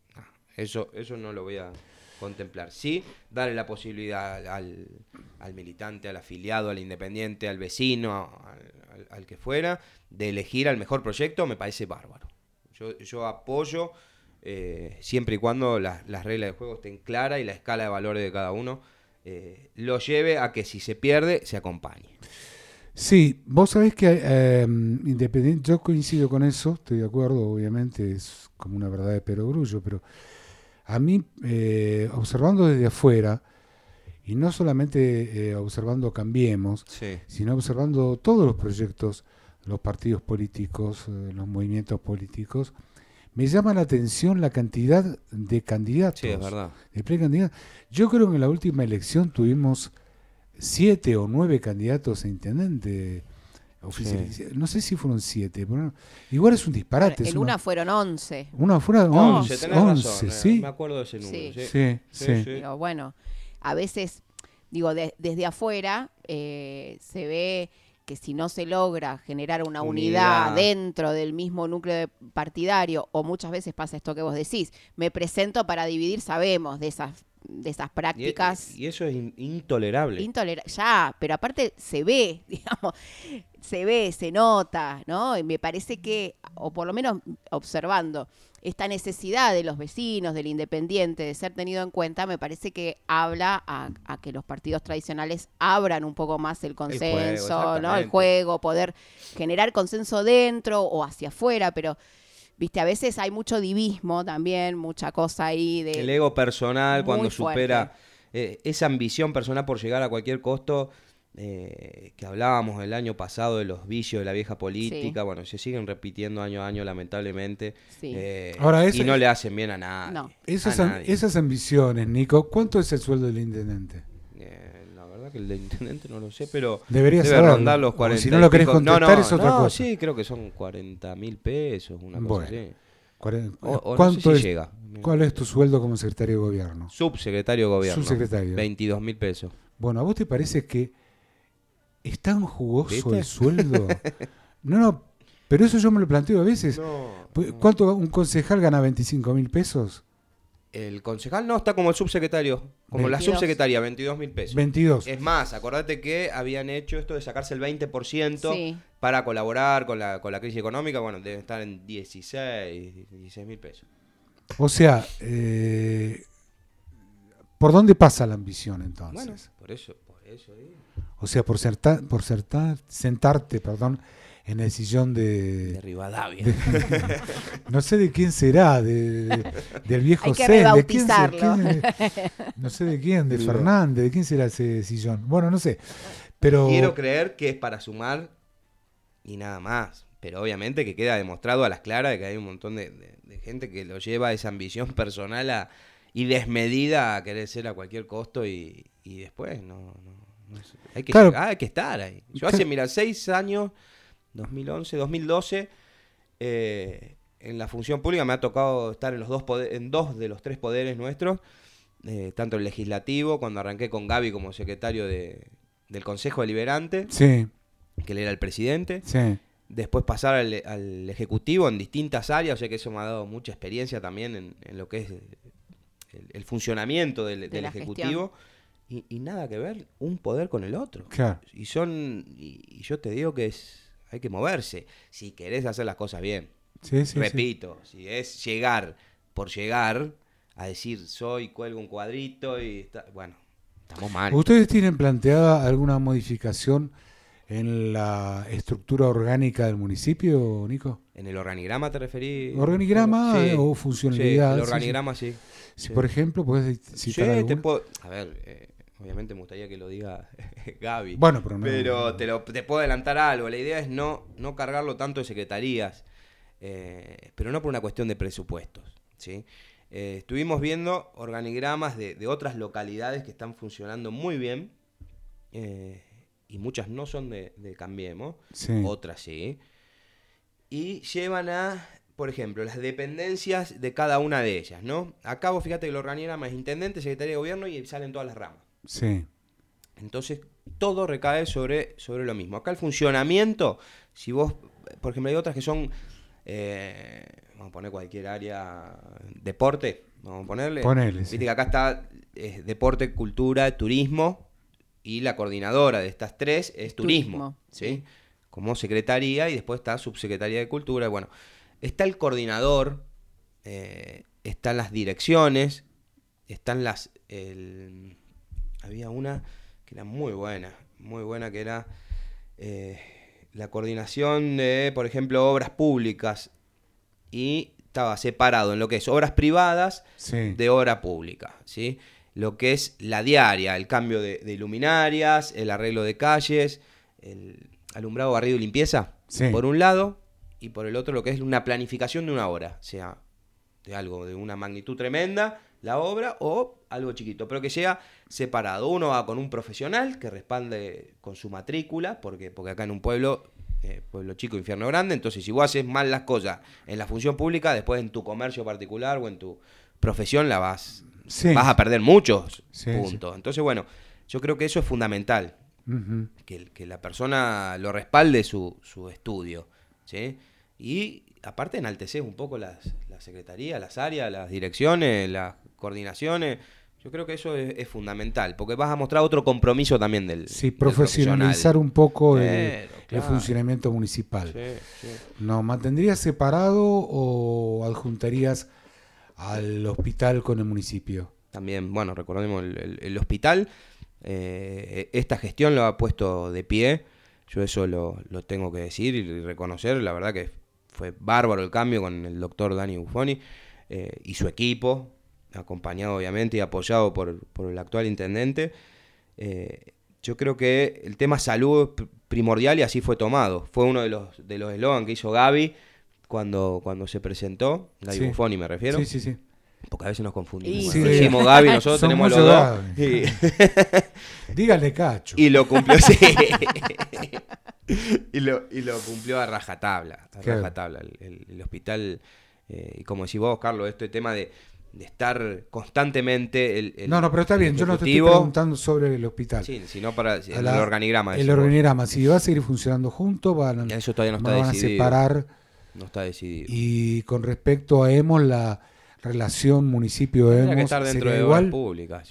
[SPEAKER 3] Eso no lo voy a contemplar. Sí, darle la posibilidad al militante, al afiliado, al independiente, al vecino, al que fuera, de elegir al mejor proyecto, me parece bárbaro. Yo apoyo siempre y cuando las reglas de juego estén claras y la escala de valores de cada uno lo lleve a que si se pierde, se acompañe.
[SPEAKER 2] Sí, vos sabés que independiente, yo coincido con eso, estoy de acuerdo, obviamente es como una verdad de perogrullo, pero a mí, observando desde afuera, y no solamente observando Cambiemos,
[SPEAKER 3] Sí.
[SPEAKER 2] sino observando todos los proyectos, los partidos políticos, los movimientos políticos, me llama la atención la cantidad de candidatos,
[SPEAKER 3] Sí, es verdad.
[SPEAKER 2] de precandidatos. Yo creo que en la última elección tuvimos 7 o 9 candidatos a intendente oficializados. No sé si fueron 7, pero igual es un disparate.
[SPEAKER 1] En una fueron 11.
[SPEAKER 2] Una fuera
[SPEAKER 1] No,
[SPEAKER 2] 11,
[SPEAKER 3] tenés
[SPEAKER 2] 11,
[SPEAKER 3] razón,
[SPEAKER 2] ¿sí?
[SPEAKER 3] me acuerdo de ese número.
[SPEAKER 1] Sí.
[SPEAKER 3] Sí.
[SPEAKER 2] Sí.
[SPEAKER 1] Digo, bueno, a veces, desde afuera se ve que si no se logra generar una unidad dentro del mismo núcleo partidario, o muchas veces pasa esto que vos decís, me presento para dividir, sabemos de esas prácticas.
[SPEAKER 3] Y eso es intolerable.
[SPEAKER 1] Ya, pero aparte se ve, digamos, se nota, ¿no? Y me parece que, o por lo menos observando esta necesidad de los vecinos, del independiente, de ser tenido en cuenta, me parece que habla a que los partidos tradicionales abran un poco más el consenso, ¿no? El juego, poder generar consenso dentro o hacia afuera, pero viste, a veces hay mucho divismo también, mucha cosa ahí de...
[SPEAKER 3] El ego personal cuando
[SPEAKER 1] fuerte.
[SPEAKER 3] supera esa ambición personal por llegar a cualquier costo, que hablábamos el año pasado de los vicios de la vieja política,
[SPEAKER 1] Sí.
[SPEAKER 3] bueno, se siguen repitiendo año a año lamentablemente,
[SPEAKER 1] Sí.
[SPEAKER 2] Ahora,
[SPEAKER 3] y no le hacen bien a nadie.
[SPEAKER 1] No.
[SPEAKER 2] Esas ambiciones, Nico, ¿cuánto es el sueldo del intendente?
[SPEAKER 3] La verdad que el de intendente no lo sé, pero
[SPEAKER 2] Debería
[SPEAKER 3] debe
[SPEAKER 2] saberlo.
[SPEAKER 3] rondar los
[SPEAKER 2] O
[SPEAKER 3] 40.
[SPEAKER 2] si no lo querés
[SPEAKER 3] y pico.
[SPEAKER 2] contestar, es otra cosa.
[SPEAKER 3] Sí, creo que son 40.000 pesos, una cosa
[SPEAKER 2] Bueno.
[SPEAKER 3] así. O no
[SPEAKER 2] ¿Cuánto
[SPEAKER 3] sé si
[SPEAKER 2] es,
[SPEAKER 3] llega.
[SPEAKER 2] ¿Cuál es tu sueldo como secretario de gobierno?
[SPEAKER 3] Subsecretario de gobierno.
[SPEAKER 2] Subsecretario.
[SPEAKER 3] 22.000 pesos.
[SPEAKER 2] Bueno, ¿a vos te parece que es tan jugoso
[SPEAKER 3] ¿Viste?
[SPEAKER 2] el sueldo? No, pero eso yo me lo planteo a veces. ¿Cuánto un concejal gana 25.000 pesos?
[SPEAKER 3] El concejal no, está como el subsecretario, como la
[SPEAKER 1] 22.
[SPEAKER 3] subsecretaria, 22.000 pesos.
[SPEAKER 2] 22.
[SPEAKER 3] Es más, acordate que habían hecho esto de sacarse el 20%
[SPEAKER 1] Sí.
[SPEAKER 3] para colaborar con la crisis económica. Bueno, deben estar en 16.000 pesos.
[SPEAKER 2] O sea, ¿por dónde pasa la ambición entonces?
[SPEAKER 3] Bueno, por eso digo.
[SPEAKER 2] O sea, sentarte, perdón, en el sillón
[SPEAKER 3] De Rivadavia.
[SPEAKER 2] no sé de quién será, del viejo
[SPEAKER 1] Hay que
[SPEAKER 2] Zen,
[SPEAKER 1] rebautizarlo.
[SPEAKER 2] no sé de quién, de Fernández, de quién será ese sillón. Bueno, no sé, pero
[SPEAKER 3] Quiero creer que es para sumar y nada más. Pero obviamente que queda demostrado a las claras de que hay un montón de gente que lo lleva esa ambición personal y desmedida a querer ser a cualquier costo y después no sé. Hay que
[SPEAKER 2] Claro.
[SPEAKER 3] llegar, hay que estar ahí. Yo hace, 6 años, 2011, 2012, en la función pública me ha tocado estar en en 2 de los 3 poderes nuestros, tanto el legislativo, cuando arranqué con Gaby como secretario del Consejo Deliberante,
[SPEAKER 2] sí,
[SPEAKER 3] que él era el presidente.
[SPEAKER 2] sí.
[SPEAKER 3] Después pasar al Ejecutivo en distintas áreas, o sea que eso me ha dado mucha experiencia también en lo que es el funcionamiento del
[SPEAKER 1] la
[SPEAKER 3] Ejecutivo. Y nada que ver un poder con el otro.
[SPEAKER 2] Claro.
[SPEAKER 3] Y yo te digo que hay que moverse si querés hacer las cosas bien.
[SPEAKER 2] Sí,
[SPEAKER 3] Repito, si es llegar por llegar a decir cuelgo un cuadrito bueno, estamos mal.
[SPEAKER 2] ¿Ustedes tienen planteada alguna modificación en la estructura orgánica del municipio, Nico?
[SPEAKER 3] ¿En el organigrama te referís?
[SPEAKER 2] ¿Organigrama
[SPEAKER 3] Sí,
[SPEAKER 2] o funcionalidad?
[SPEAKER 3] Sí, el organigrama sí.
[SPEAKER 2] Si, por ejemplo, puedes citar alguna.
[SPEAKER 3] A ver, obviamente me gustaría que lo diga Gaby.
[SPEAKER 2] Bueno, pero no.
[SPEAKER 3] Pero te puedo adelantar algo. La idea es no cargarlo tanto de secretarías, pero no por una cuestión de presupuestos, ¿sí? Estuvimos viendo organigramas de otras localidades que están funcionando muy bien, y muchas no son de Cambiemos,
[SPEAKER 2] Sí.
[SPEAKER 3] otras sí, y llevan por ejemplo, las dependencias de cada una de ellas, ¿no? Acá vos fíjate que el organigrama es intendente, secretaría de gobierno y salen todas las ramas.
[SPEAKER 2] Sí.
[SPEAKER 3] Entonces, todo recae sobre lo mismo. Acá el funcionamiento, si vos, por ejemplo, hay otras que son, vamos a poner cualquier área, deporte, vamos a ponerle.
[SPEAKER 2] Ponele, sí.
[SPEAKER 3] Viste que acá está deporte, cultura, turismo, y la coordinadora de estas 3 es turismo, ¿sí? Como secretaría, y después está subsecretaría de cultura. Bueno, está el coordinador, están las direcciones, están había una que era muy buena, que era la coordinación de, por ejemplo, obras públicas, y estaba separado en lo que es obras privadas,
[SPEAKER 2] Sí.
[SPEAKER 3] de obra pública, ¿sí? Lo que es la diaria, el cambio de luminarias, el arreglo de calles, el alumbrado, barrido y limpieza,
[SPEAKER 2] Sí.
[SPEAKER 3] por un lado, y por el otro lo que es una planificación de una obra, sea de algo de una magnitud tremenda, la obra, o algo chiquito, pero que sea separado. Uno va con un profesional que respalde con su matrícula, porque acá en un pueblo chico, infierno grande, entonces si vos haces mal las cosas en la función pública, después en tu comercio particular o en tu profesión vas a perder muchos puntos. Sí. Entonces, bueno, yo creo que eso es fundamental,
[SPEAKER 2] Uh-huh.
[SPEAKER 3] que la persona lo respalde su estudio, ¿sí? Y aparte enaltecer un poco las secretarías, las áreas, las direcciones, las coordinaciones. Yo creo que eso es fundamental, porque vas a mostrar otro compromiso también del
[SPEAKER 2] profesionalizar un poco
[SPEAKER 3] claro.
[SPEAKER 2] el funcionamiento municipal.
[SPEAKER 3] Sí.
[SPEAKER 2] ¿Lo mantendrías separado o adjuntarías al hospital con el municipio?
[SPEAKER 3] También, bueno, recordemos el hospital. Esta gestión lo ha puesto de pie. Yo eso lo tengo que decir y reconocer. La verdad que fue bárbaro el cambio con el doctor Dani Buffoni y su equipo, acompañado obviamente y apoyado por el actual intendente. Yo creo que el tema salud es primordial y así fue tomado. Fue uno de los eslogans que hizo Gaby cuando se presentó, Gaby Buffoni me refiero.
[SPEAKER 2] Sí.
[SPEAKER 3] Porque a veces nos confundimos.
[SPEAKER 2] Sí,
[SPEAKER 3] decimos Gaby, nosotros tenemos los dos.
[SPEAKER 2] Dígale Cacho.
[SPEAKER 3] Y lo cumplió, sí. y lo cumplió a rajatabla. El hospital, y como decís vos, Carlos, este tema de estar constantemente
[SPEAKER 2] No, pero está bien, yo no te estoy preguntando sobre el hospital.
[SPEAKER 3] Sí, sino para el organigrama.
[SPEAKER 2] El organigrama, si va a seguir funcionando juntos,
[SPEAKER 3] eso todavía no está
[SPEAKER 2] van
[SPEAKER 3] decidido.
[SPEAKER 2] A separar.
[SPEAKER 3] No está decidido.
[SPEAKER 2] Y con respecto a EMOS, la relación municipio-EMOS
[SPEAKER 3] tendría que estar dentro de obras públicas.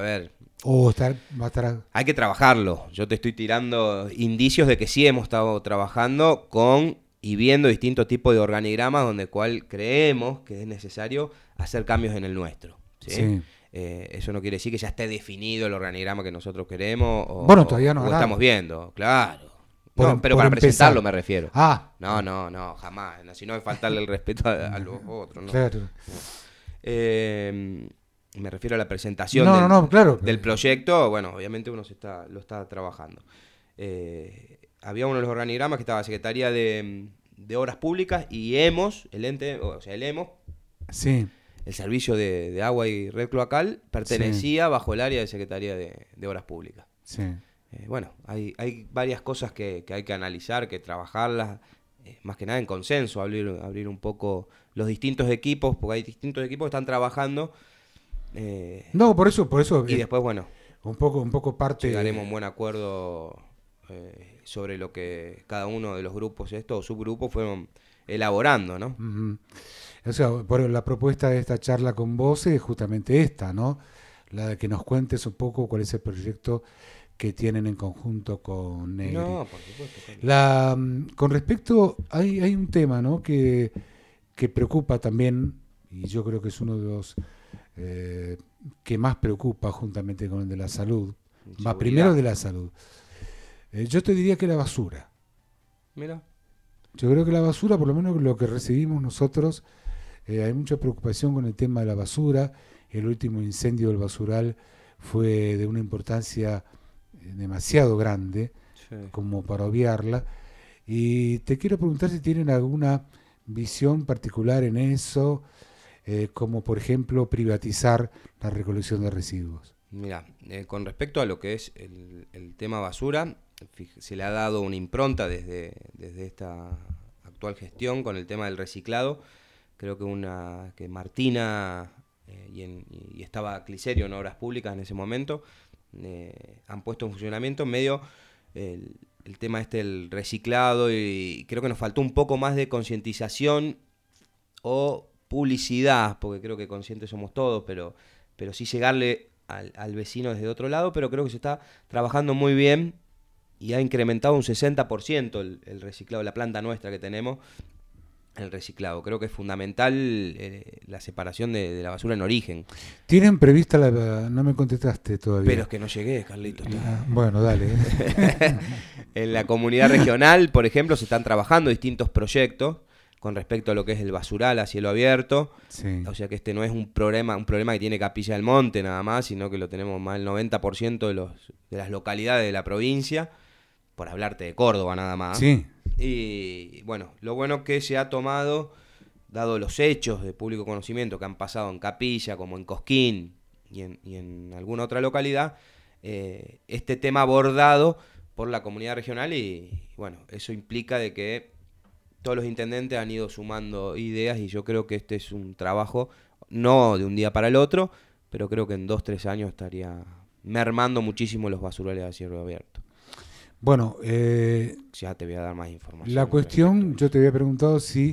[SPEAKER 3] Hay que trabajarlo. Yo te estoy tirando indicios de que sí hemos estado trabajando con y viendo distintos tipos de organigramas donde cual creemos que es necesario hacer cambios en el nuestro. ¿sí? Eso no quiere decir que ya esté definido el organigrama que nosotros queremos.
[SPEAKER 2] Bueno, todavía no
[SPEAKER 3] o
[SPEAKER 2] habrá.
[SPEAKER 3] estamos viendo, claro.
[SPEAKER 2] Por
[SPEAKER 3] Pero para
[SPEAKER 2] empezar.
[SPEAKER 3] presentarlo me refiero.
[SPEAKER 2] Ah,
[SPEAKER 3] No, jamás. Si no es faltarle el respeto a los otros, ¿no?
[SPEAKER 2] claro.
[SPEAKER 3] Me refiero a la presentación
[SPEAKER 2] Claro.
[SPEAKER 3] del proyecto. Bueno, obviamente uno lo está trabajando. Había uno de los organigramas que estaba Secretaría de Obras Públicas y EMOS, el ente, o sea, el EMOS,
[SPEAKER 2] Sí.
[SPEAKER 3] el Servicio de Agua y Red Cloacal, pertenecía bajo el área de Secretaría de Obras Públicas.
[SPEAKER 2] Sí.
[SPEAKER 3] Bueno, hay varias cosas que hay que analizar, que trabajarlas, más que nada en consenso, abrir un poco los distintos equipos, porque hay distintos equipos que están trabajando.
[SPEAKER 2] No, por eso.
[SPEAKER 3] Y después, bueno,
[SPEAKER 2] un poco parte.
[SPEAKER 3] llegaremos a un buen acuerdo sobre lo que cada uno de los grupos, estos subgrupos, fueron elaborando, ¿no?
[SPEAKER 2] Ujú. O sea, la propuesta de esta charla con vos es justamente esta, ¿no? La de que nos cuentes un poco cuál es el proyecto que tienen en conjunto con Negri.
[SPEAKER 3] No, por supuesto. Claro.
[SPEAKER 2] Con respecto, hay un tema, ¿no? que preocupa también, y yo creo que es uno de los que más preocupa juntamente con el de la salud. Va primero de la salud. Yo te diría que la basura.
[SPEAKER 3] Mira.
[SPEAKER 2] Yo creo que la basura, por lo menos lo que recibimos nosotros, hay mucha preocupación con el tema de la basura. El último incendio del basural fue de una importancia demasiado grande como para obviarla. Y te quiero preguntar si tienen alguna visión particular en eso, como por ejemplo privatizar la recolección de residuos.
[SPEAKER 3] Mira, con respecto a lo que es el tema basura, se le ha dado una impronta desde esta actual gestión con el tema del reciclado. Creo que Martina y estaba Cliserio en Obras Públicas en ese momento, han puesto en funcionamiento medio el tema del reciclado, y creo que nos faltó un poco más de concientización o publicidad, porque creo que conscientes somos todos, pero sí llegarle al vecino desde otro lado. Pero creo que se está trabajando muy bien y ha incrementado un 60% el reciclado, la planta nuestra que tenemos, el reciclado. Creo que es fundamental la separación de la basura en origen.
[SPEAKER 2] ¿Tienen prevista no me contestaste todavía?
[SPEAKER 3] Pero es que no llegué, Carlitos.
[SPEAKER 2] Bueno, dale.
[SPEAKER 3] En la comunidad regional, por ejemplo, se están trabajando distintos proyectos con respecto a lo que es el basural a cielo abierto.
[SPEAKER 2] Sí.
[SPEAKER 3] O sea que este no es un problema que tiene Capilla del Monte nada más, sino que lo tenemos más del 90% de las localidades de la provincia, por hablarte de Córdoba nada más.
[SPEAKER 2] Sí.
[SPEAKER 3] Y bueno, lo bueno que se ha tomado, dado los hechos de público conocimiento que han pasado en Capilla, como en Cosquín y en alguna otra localidad, este tema abordado por la comunidad regional, y bueno, eso implica de que todos los intendentes han ido sumando ideas, y yo creo que este es un trabajo no de un día para el otro, pero creo que en 2-3 años estaría mermando muchísimo los basurales a cielo abierto.
[SPEAKER 2] Bueno,
[SPEAKER 3] ya te voy a dar más información.
[SPEAKER 2] La cuestión, yo te había preguntado si,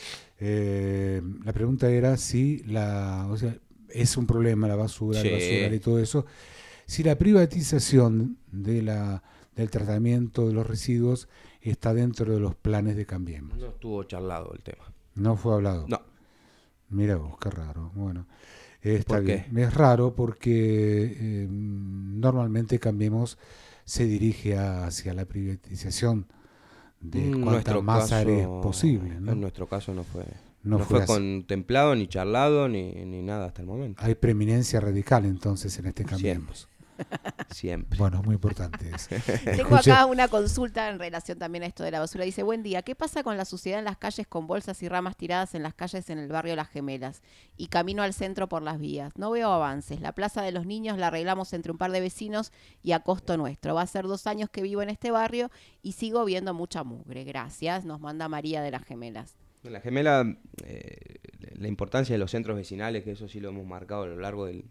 [SPEAKER 2] la pregunta era si o sea, es un problema la basura,
[SPEAKER 3] Sí.
[SPEAKER 2] el basural y todo eso, si la privatización del tratamiento de los residuos está dentro de los planes de Cambiemos.
[SPEAKER 3] No estuvo charlado el tema.
[SPEAKER 2] ¿No fue hablado?
[SPEAKER 3] No.
[SPEAKER 2] Mira vos, qué raro. Bueno, está
[SPEAKER 3] ¿Por
[SPEAKER 2] bien.
[SPEAKER 3] qué?
[SPEAKER 2] Es raro porque normalmente Cambiemos se dirige hacia la privatización de cuanta más áreas posible, ¿no?
[SPEAKER 3] En nuestro caso no fue
[SPEAKER 2] fue así.
[SPEAKER 3] contemplado, ni charlado, ni nada hasta el momento.
[SPEAKER 2] Hay preeminencia radical entonces en este Cambiemos.
[SPEAKER 3] Siempre.
[SPEAKER 2] Bueno, muy importante eso.
[SPEAKER 1] Tengo acá una consulta en relación también a esto de la basura. Dice, buen día, ¿qué pasa con la suciedad en las calles con bolsas y ramas tiradas en las calles en el barrio Las Gemelas y camino al centro por las vías? No veo avances. La plaza de los niños la arreglamos entre un par de vecinos y a costo nuestro. Va a ser 2 años que vivo en este barrio y sigo viendo mucha mugre. Gracias, nos manda María de Las Gemelas.
[SPEAKER 3] En La Gemela, la importancia de los centros vecinales, que eso sí lo hemos marcado a lo largo de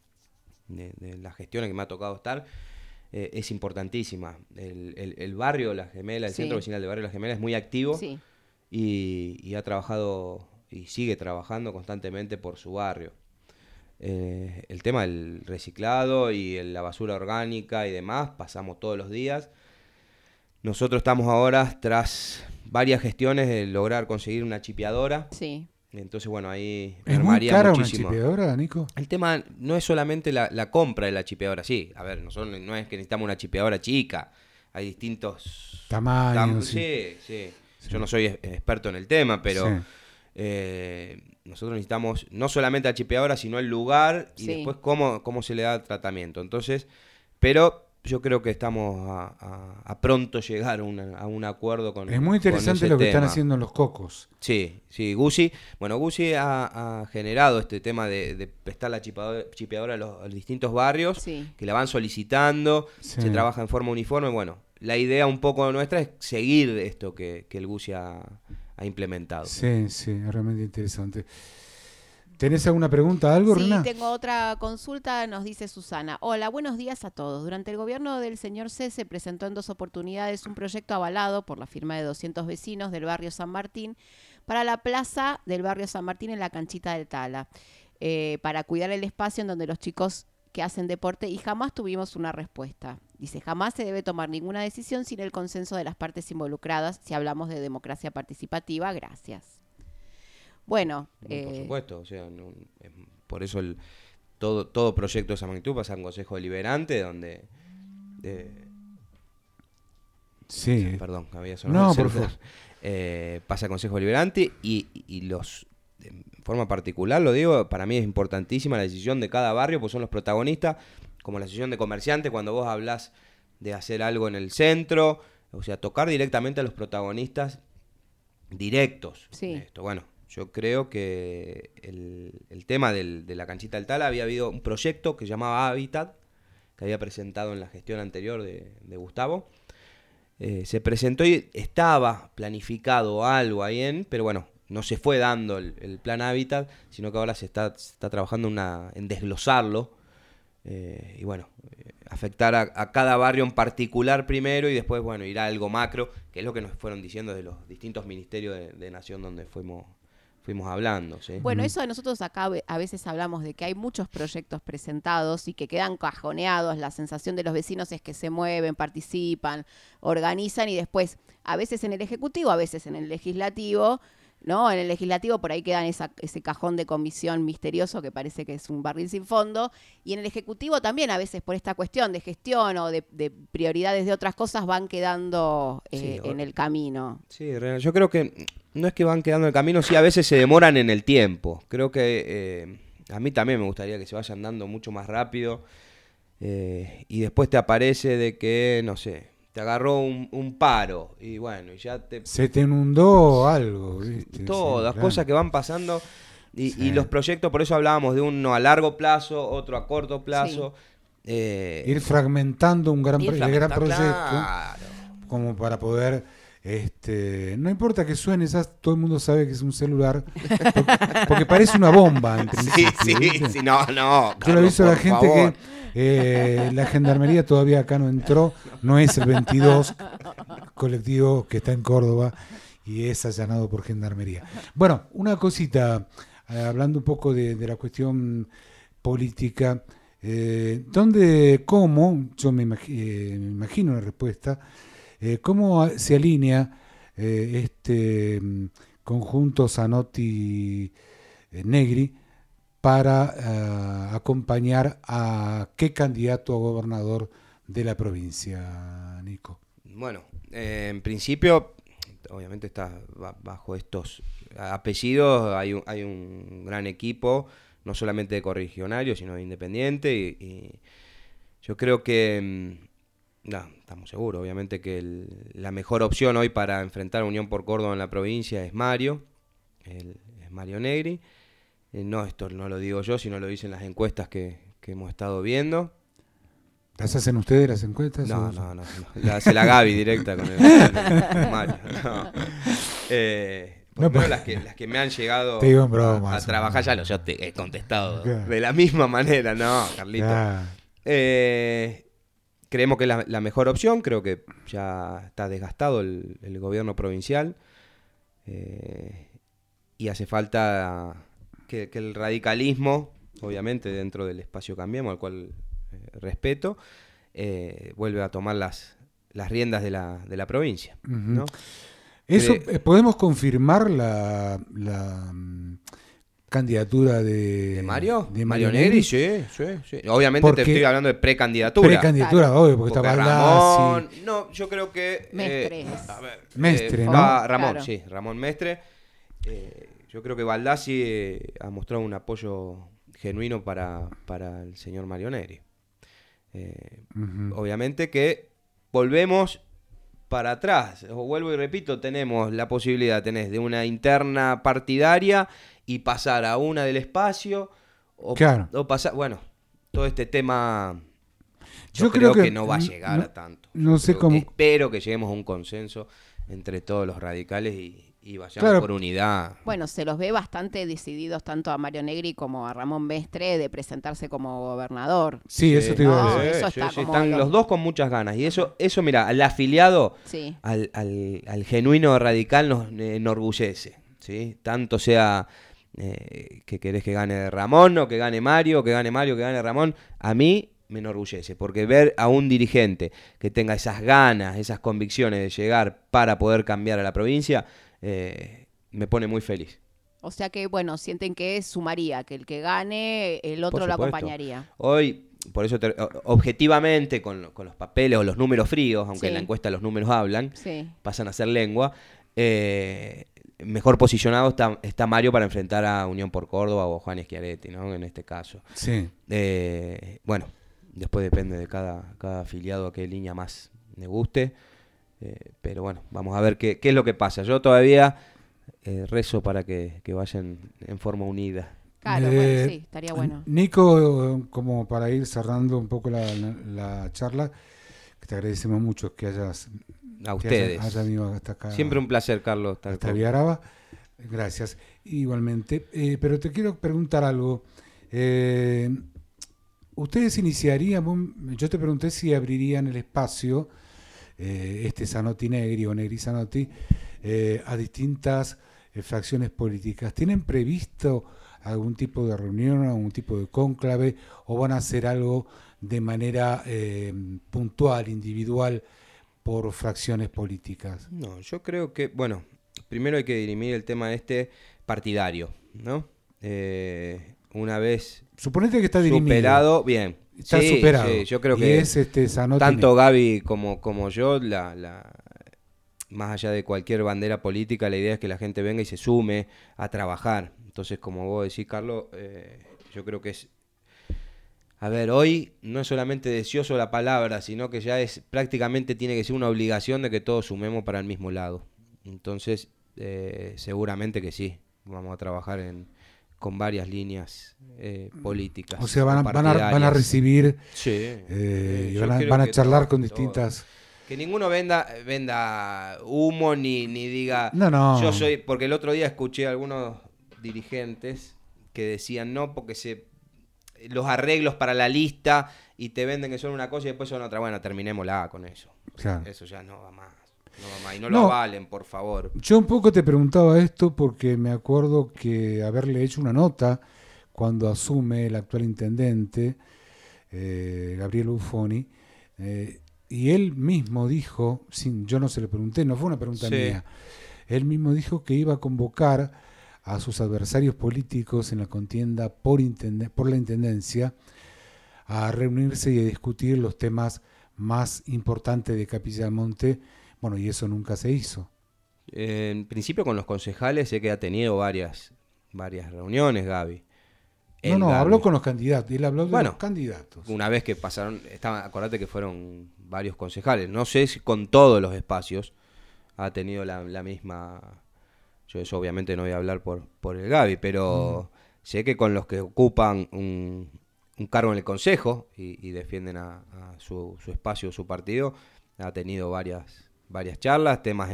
[SPEAKER 3] las gestiones que me ha tocado estar, es importantísima. El barrio La Gemela, el centro vecinal del barrio La Gemela es muy activo, y ha trabajado y sigue trabajando constantemente por su barrio. El tema del reciclado y la basura orgánica y demás, pasamos todos los días. Nosotros estamos ahora tras varias gestiones de lograr conseguir una chipeadora.
[SPEAKER 1] Sí.
[SPEAKER 3] Entonces, bueno, ahí
[SPEAKER 2] ¿Es muy
[SPEAKER 3] mermaría
[SPEAKER 2] cara una
[SPEAKER 3] muchísimo.
[SPEAKER 2] chipeadora, Nico?
[SPEAKER 3] El tema no es solamente la compra de la chipeadora, sí. A ver, nosotros no es que necesitamos una chipeadora chica. Hay distintos
[SPEAKER 2] Tamaños, sí.
[SPEAKER 3] Sí.
[SPEAKER 2] Sí.
[SPEAKER 3] Yo no soy experto en el tema, pero
[SPEAKER 2] Sí.
[SPEAKER 3] nosotros necesitamos no solamente la chipeadora, sino el lugar y
[SPEAKER 1] Sí.
[SPEAKER 3] después cómo se le da el tratamiento. Entonces, pero yo creo que estamos a pronto llegar a un acuerdo con
[SPEAKER 2] Es muy interesante
[SPEAKER 3] con
[SPEAKER 2] lo
[SPEAKER 3] ese
[SPEAKER 2] que están
[SPEAKER 3] tema.
[SPEAKER 2] haciendo en los cocos.
[SPEAKER 3] Sí, Guzzi. Bueno, Guzzi ha generado este tema de prestar la chipeadora a los distintos barrios,
[SPEAKER 1] Sí.
[SPEAKER 3] que la van solicitando,
[SPEAKER 2] Sí.
[SPEAKER 3] se trabaja en forma uniforme. Bueno, la idea un poco nuestra es seguir esto que el Guzzi ha implementado.
[SPEAKER 2] Sí, es realmente interesante. ¿Tenés alguna pregunta, algo,
[SPEAKER 1] Sí,
[SPEAKER 2] Rena?
[SPEAKER 1] tengo otra consulta, nos dice Susana. Hola, buenos días a todos. Durante el gobierno del señor C se presentó en 2 oportunidades un proyecto avalado por la firma de 200 vecinos del barrio San Martín para la plaza del barrio San Martín en la canchita del Tala, para cuidar el espacio en donde los chicos que hacen deporte, y jamás tuvimos una respuesta. Dice, jamás se debe tomar ninguna decisión sin el consenso de las partes involucradas si hablamos de democracia participativa. Gracias. Bueno,
[SPEAKER 3] Por supuesto, o sea, por eso todo proyecto de esa magnitud pasa a un consejo deliberante donde...
[SPEAKER 2] Sí.
[SPEAKER 3] Perdón, había sonado
[SPEAKER 2] No,
[SPEAKER 3] el
[SPEAKER 2] por
[SPEAKER 3] celular.
[SPEAKER 2] favor.
[SPEAKER 3] Pasa a consejo deliberante y los... En forma particular, lo digo, para mí es importantísima la decisión de cada barrio, pues son los protagonistas, como la decisión de comerciantes, cuando vos hablás de hacer algo en el centro, o sea, tocar directamente a los protagonistas directos.
[SPEAKER 1] Sí.
[SPEAKER 3] Esto, bueno, yo creo que el tema de la canchita del Tala, había habido un proyecto que se llamaba Hábitat, que había presentado en la gestión anterior de Gustavo. Se presentó y estaba planificado algo ahí pero bueno, no se fue dando el plan Hábitat, sino que ahora se está trabajando en desglosarlo y bueno, afectar a cada barrio en particular primero y después, bueno, ir a algo macro, que es lo que nos fueron diciendo de los distintos ministerios de Nación donde fuimos hablando, ¿sí?
[SPEAKER 1] Bueno, eso de nosotros acá a veces hablamos de que hay muchos proyectos presentados y que quedan cajoneados. La sensación de los vecinos es que se mueven, participan, organizan y después, a veces en el Ejecutivo, a veces en el Legislativo, ¿no? En el Legislativo por ahí quedan ese cajón de comisión misterioso que parece que es un barril sin fondo. Y en el Ejecutivo también a veces por esta cuestión de gestión o de prioridades de otras cosas van quedando en el camino.
[SPEAKER 3] Sí, yo creo que no es que van quedando en el camino, sí, a veces se demoran en el tiempo. Creo que a mí también me gustaría que se vayan dando mucho más rápido y después te aparece de que, no sé, te agarró un paro y bueno, y ya
[SPEAKER 2] Se te inundó algo, ¿viste?
[SPEAKER 3] todas
[SPEAKER 2] Sí, claro.
[SPEAKER 3] cosas que van pasando y
[SPEAKER 2] Sí.
[SPEAKER 3] los proyectos, por eso hablábamos de uno a largo plazo, otro a corto plazo.
[SPEAKER 2] Ir fragmentando el gran proyecto,
[SPEAKER 3] claro.
[SPEAKER 2] como para poder, no importa que suene, todo el mundo sabe que es un celular, porque parece una bomba en principio, ¿viste?
[SPEAKER 3] Sí, no.
[SPEAKER 2] Yo le
[SPEAKER 3] Carlos,
[SPEAKER 2] aviso a la
[SPEAKER 3] por
[SPEAKER 2] gente
[SPEAKER 3] favor.
[SPEAKER 2] que la gendarmería todavía acá no entró, no es el 22 colectivo que está en Córdoba y es allanado por gendarmería. Bueno, una cosita, hablando un poco de la cuestión política, cómo, yo me imagino la respuesta, cómo se alinea este conjunto Zanotti-Negri para acompañar a qué candidato a gobernador de la provincia, Nico.
[SPEAKER 3] Bueno, en principio, obviamente está bajo estos apellidos, hay un gran equipo, no solamente de corregionarios, sino de independiente, y yo creo que, estamos seguros, obviamente que la mejor opción hoy para enfrentar a Unión por Córdoba en la provincia es Mario, es Mario Negri. No, esto no lo digo yo, sino lo dicen las encuestas que hemos estado viendo.
[SPEAKER 2] ¿Las hacen ustedes las encuestas?
[SPEAKER 3] No. La hace la Gaby directa con el Mario. No. Por lo menos las que me han llegado
[SPEAKER 2] te digo en broma,
[SPEAKER 3] a trabajar, ya yo te he contestado
[SPEAKER 2] claro.
[SPEAKER 3] de la misma manera, no, Carlito.
[SPEAKER 2] Claro.
[SPEAKER 3] Creemos que es la mejor opción, creo que ya está desgastado el gobierno provincial y hace falta que el radicalismo, obviamente dentro del espacio Cambiemos, al cual respeto, vuelve a tomar las riendas de la provincia, ¿no?
[SPEAKER 2] Eso, ¿podemos confirmar la candidatura
[SPEAKER 3] ¿De Mario?
[SPEAKER 2] de
[SPEAKER 3] Mario Negri, sí. Obviamente
[SPEAKER 2] Porque
[SPEAKER 3] te estoy hablando de precandidatura.
[SPEAKER 2] Precandidatura, obvio, porque está
[SPEAKER 3] Ramón,
[SPEAKER 2] Baldassi.
[SPEAKER 3] no, yo creo que...
[SPEAKER 1] Mestre.
[SPEAKER 2] Mestre, ¿no?
[SPEAKER 3] Ramón,
[SPEAKER 1] Claro.
[SPEAKER 3] sí, Ramón Mestre. Yo creo que Baldassi ha mostrado un apoyo genuino para el señor Mario Negri. Obviamente que volvemos para atrás. Os vuelvo y repito, tenemos la posibilidad, tenés de una interna partidaria y pasar a una del espacio.
[SPEAKER 2] Claro.
[SPEAKER 3] O pasar, bueno, todo este tema
[SPEAKER 2] Yo
[SPEAKER 3] creo
[SPEAKER 2] creo
[SPEAKER 3] que no va a llegar a tanto.
[SPEAKER 2] No sé cómo.
[SPEAKER 3] Espero que lleguemos a un consenso entre todos los radicales y vayamos
[SPEAKER 2] Claro.
[SPEAKER 3] por unidad.
[SPEAKER 1] Bueno, se los ve bastante decididos tanto a Mario Negri como a Ramón Mestre de presentarse como gobernador.
[SPEAKER 2] Sí, eso te iba a
[SPEAKER 1] no,
[SPEAKER 2] decir.
[SPEAKER 1] eso está como
[SPEAKER 3] están los dos con muchas ganas. Y eso mira, al afiliado,
[SPEAKER 1] Sí.
[SPEAKER 3] al genuino radical nos enorgullece. ¿Sí? Tanto sea que querés que gane Ramón o que gane Mario, que gane Mario, que gane Ramón, a mí me enorgullece, porque ver a un dirigente que tenga esas ganas, esas convicciones de llegar para poder cambiar a la provincia, me pone muy feliz.
[SPEAKER 1] O sea que, bueno, sienten que sumaría, que el que gane, el otro
[SPEAKER 3] Por
[SPEAKER 1] lo
[SPEAKER 3] supuesto.
[SPEAKER 1] acompañaría.
[SPEAKER 3] Hoy, por eso, objetivamente, con los papeles o los números fríos, aunque
[SPEAKER 1] Sí.
[SPEAKER 3] en la encuesta los números hablan,
[SPEAKER 1] Sí.
[SPEAKER 3] pasan a ser lengua, mejor posicionado está Mario para enfrentar a Unión por Córdoba o Juan Schiaretti, ¿no? En este caso.
[SPEAKER 2] Sí.
[SPEAKER 3] Bueno, después depende de cada afiliado a qué línea más le guste. Pero bueno, vamos a ver qué es lo que pasa. Yo todavía rezo para que vayan en forma unida.
[SPEAKER 1] Claro, bueno, sí, estaría bueno.
[SPEAKER 2] Nico, como para ir cerrando un poco la charla, que te agradecemos mucho que hayas
[SPEAKER 3] A ustedes.
[SPEAKER 2] hayas venido hasta acá.
[SPEAKER 3] Siempre un placer, Carlos. estar
[SPEAKER 2] Hasta
[SPEAKER 3] con-
[SPEAKER 2] Viaraba. Gracias. Igualmente. Pero te quiero preguntar algo. ¿Ustedes iniciarían, yo te pregunté si abrirían el espacio, Zanotti Negri o Negri Zanotti, a distintas fracciones políticas? ¿Tienen previsto algún tipo de reunión, algún tipo de cónclave, o van a hacer algo de manera puntual, individual, por fracciones políticas?
[SPEAKER 3] No, yo creo que, bueno, primero hay que dirimir el tema partidario, ¿no? Una vez
[SPEAKER 2] Suponete que está dirimido.
[SPEAKER 3] superado, bien.
[SPEAKER 2] Está
[SPEAKER 3] Sí,
[SPEAKER 2] superado.
[SPEAKER 3] sí, yo creo
[SPEAKER 2] Y
[SPEAKER 3] que
[SPEAKER 2] es Zanotti
[SPEAKER 3] tanto Gaby como yo, más allá de cualquier bandera política, la idea es que la gente venga y se sume a trabajar. Entonces, como vos decís, Carlos, yo creo que es... A ver, hoy no es solamente deseoso la palabra, sino que ya prácticamente tiene que ser una obligación de que todos sumemos para el mismo lado. Entonces, seguramente que sí, vamos a trabajar con varias líneas políticas.
[SPEAKER 2] O sea, van a
[SPEAKER 3] partidarias.
[SPEAKER 2] recibir
[SPEAKER 3] Sí.
[SPEAKER 2] y
[SPEAKER 3] Yo
[SPEAKER 2] van
[SPEAKER 3] creo
[SPEAKER 2] a
[SPEAKER 3] que
[SPEAKER 2] charlar
[SPEAKER 3] todo,
[SPEAKER 2] con
[SPEAKER 3] todo.
[SPEAKER 2] distintas...
[SPEAKER 3] Que ninguno venda humo ni diga
[SPEAKER 2] No.
[SPEAKER 3] yo soy, porque el otro día escuché a algunos dirigentes que decían no porque los arreglos para la lista y te venden que son una cosa y después son otra. Bueno, terminémosla con eso.
[SPEAKER 2] Claro.
[SPEAKER 3] Eso ya no va más. Y no
[SPEAKER 2] No.
[SPEAKER 3] lo avalen, por favor.
[SPEAKER 2] Yo un poco te preguntaba esto porque me acuerdo que haberle hecho una nota cuando asume el actual intendente, Gabriel Buffoni, y él mismo dijo, yo no se lo pregunté, no fue una pregunta
[SPEAKER 3] Sí.
[SPEAKER 2] mía, él mismo dijo que iba a convocar a sus adversarios políticos en la contienda por la intendencia a reunirse y a discutir los temas más importantes de Capilla del Monte. Bueno, y eso nunca se hizo.
[SPEAKER 3] En principio con los concejales sé que ha tenido varias reuniones, Gaby.
[SPEAKER 2] No,
[SPEAKER 3] Gaby.
[SPEAKER 2] habló con los candidatos, él habló de
[SPEAKER 3] Bueno,
[SPEAKER 2] los candidatos.
[SPEAKER 3] Una vez que pasaron, acordate que fueron varios concejales, no sé si con todos los espacios ha tenido la misma... Yo eso obviamente no voy a hablar por el Gaby, pero sé que con los que ocupan un cargo en el consejo y defienden a su espacio, su partido, ha tenido varias charlas, temas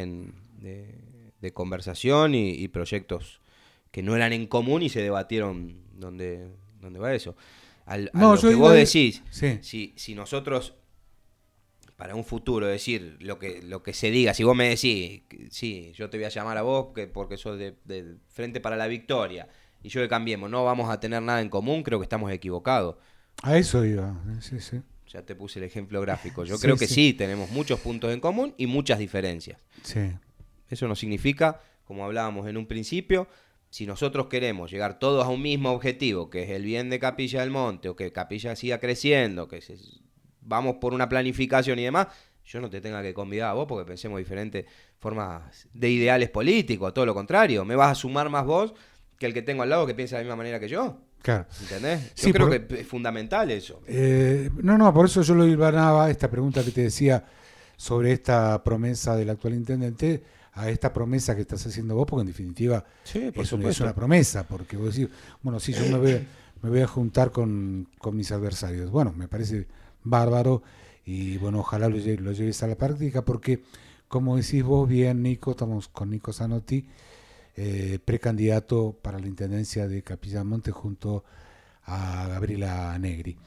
[SPEAKER 3] de conversación y proyectos que no eran en común y se debatieron dónde va eso. A lo que vos decís,
[SPEAKER 2] sí.
[SPEAKER 3] si nosotros, para un futuro, decir lo que se diga, si vos me decís, sí, yo te voy a llamar a vos porque sos del Frente para la Victoria, y yo que Cambiemos, no vamos a tener nada en común, creo que estamos equivocados.
[SPEAKER 2] A eso iba, sí.
[SPEAKER 3] Ya te puse el ejemplo gráfico. Yo
[SPEAKER 2] Sí,
[SPEAKER 3] creo que
[SPEAKER 2] sí.
[SPEAKER 3] sí, tenemos muchos puntos en común y muchas diferencias.
[SPEAKER 2] Sí.
[SPEAKER 3] Eso no significa, como hablábamos en un principio, si nosotros queremos llegar todos a un mismo objetivo, que es el bien de Capilla del Monte, o que Capilla siga creciendo, vamos por una planificación y demás, yo no te tenga que convidar a vos porque pensemos diferentes formas de ideales políticos, todo lo contrario. Me vas a sumar más vos que el que tengo al lado que piensa de la misma manera que yo.
[SPEAKER 2] Claro.
[SPEAKER 3] ¿Entendés?
[SPEAKER 2] Sí,
[SPEAKER 3] Yo creo que es fundamental eso.
[SPEAKER 2] No, por eso yo lo hilvanaba, esta pregunta que te decía sobre esta promesa del actual intendente, a esta promesa que estás haciendo vos, porque en definitiva
[SPEAKER 3] Sí, por
[SPEAKER 2] es
[SPEAKER 3] supuesto.
[SPEAKER 2] una promesa, porque vos decís, bueno, sí, yo me voy a juntar con mis adversarios. Bueno, me parece bárbaro y bueno, ojalá lo lleves a la práctica, porque como decís vos bien, Nico, estamos con Nico Zanotti, precandidato para la intendencia de Capilla del Monte junto a Gabriela Negri.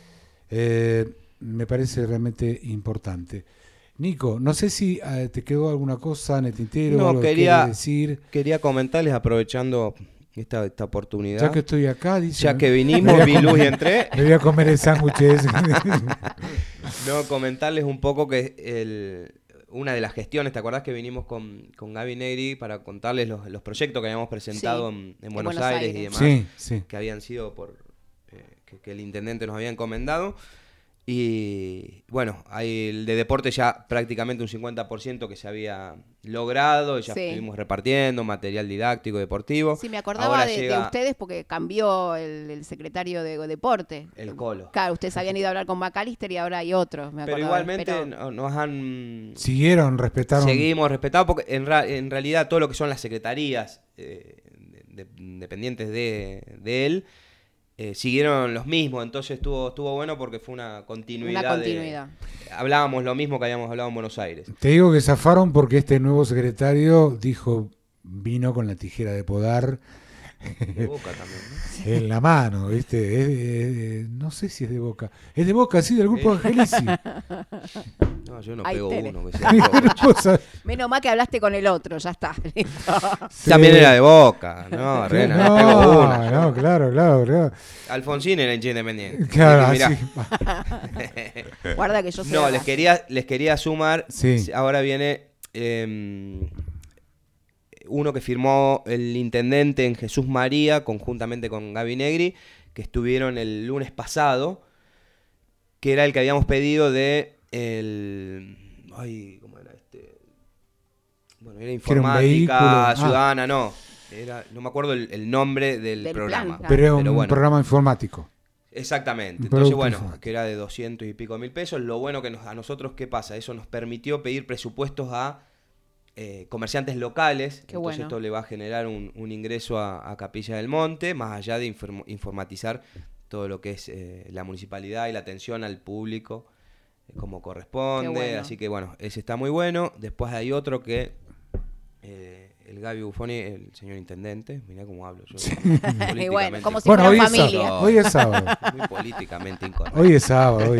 [SPEAKER 2] Me parece realmente importante. Nico, no sé si te quedó alguna cosa en el tintero,
[SPEAKER 3] No,
[SPEAKER 2] algo que
[SPEAKER 3] quería
[SPEAKER 2] quieres decir.
[SPEAKER 3] Quería comentarles, aprovechando esta oportunidad.
[SPEAKER 2] Ya que estoy acá, dice.
[SPEAKER 3] Ya que vinimos, vi luz y entré.
[SPEAKER 2] Me voy a comer el sándwich ese.
[SPEAKER 3] No, comentarles un poco que una de las gestiones, ¿te acordás que vinimos con Gaby Negri para contarles los proyectos que habíamos presentado en Buenos Aires y demás?
[SPEAKER 2] Sí, sí.
[SPEAKER 3] Que habían sido que el intendente nos había encomendado. Y bueno, hay el de deporte ya prácticamente un 50% que se había logrado, y ya estuvimos repartiendo material didáctico, deportivo.
[SPEAKER 1] Sí, me acordaba de ustedes porque cambió el secretario de deporte.
[SPEAKER 3] El Colo.
[SPEAKER 1] Claro, ustedes habían ido a hablar con McAllister y ahora hay otros.
[SPEAKER 3] Pero igualmente nos han...
[SPEAKER 2] respetaron.
[SPEAKER 3] Seguimos respetando porque en realidad todo lo que son las secretarías dependientes de él, siguieron los mismos, entonces estuvo bueno porque fue una continuidad. Hablábamos lo mismo que habíamos hablado en Buenos Aires.
[SPEAKER 2] Te digo que zafaron porque este nuevo secretario vino con la tijera de podar
[SPEAKER 3] De Boca también, ¿no?
[SPEAKER 2] en la mano, ¿viste? No sé si es de Boca. Es de Boca, sí, del grupo Angelici.
[SPEAKER 3] No, yo no
[SPEAKER 1] Ahí
[SPEAKER 3] pego
[SPEAKER 1] tenés.
[SPEAKER 3] uno. Que sea
[SPEAKER 1] Menos mal que hablaste con el otro, ya está.
[SPEAKER 2] Sí.
[SPEAKER 3] También era de Boca, no, Rena, no pego una.
[SPEAKER 2] No, claro.
[SPEAKER 3] Alfonsín era independiente.
[SPEAKER 2] Claro,
[SPEAKER 3] Así que
[SPEAKER 2] así.
[SPEAKER 1] Guarda que yo soy.
[SPEAKER 3] No, les quería sumar.
[SPEAKER 2] Sí.
[SPEAKER 3] Ahora viene uno que firmó el intendente en Jesús María, conjuntamente con Gaby Negri, que estuvieron el lunes pasado, que era el que habíamos pedido de ¿cómo era este? Bueno, era informática ciudadana, no me acuerdo el nombre del programa.
[SPEAKER 1] Plan,
[SPEAKER 2] Pero era un programa informático.
[SPEAKER 3] Exactamente.
[SPEAKER 2] Un
[SPEAKER 3] Entonces,
[SPEAKER 2] producto
[SPEAKER 3] bueno,
[SPEAKER 2] informático.
[SPEAKER 3] que era de 200 y pico mil pesos. Lo bueno que a nosotros, ¿qué pasa? Eso nos permitió pedir presupuestos a comerciantes locales.
[SPEAKER 1] Qué
[SPEAKER 3] Entonces
[SPEAKER 1] bueno.
[SPEAKER 3] esto le va a generar un ingreso a Capilla del Monte, más allá de informatizar todo lo que es la municipalidad y la atención al público como corresponde.
[SPEAKER 1] Qué bueno.
[SPEAKER 3] Así que bueno, ese está muy bueno. Después hay otro que el Gaby Buffoni, el señor intendente, mirá cómo hablo yo.
[SPEAKER 1] Y bueno, como si
[SPEAKER 2] Bueno,
[SPEAKER 1] fuera
[SPEAKER 2] hoy
[SPEAKER 1] familia.
[SPEAKER 2] hoy es sábado.
[SPEAKER 3] Muy políticamente incorrecto.
[SPEAKER 2] Hoy es sábado.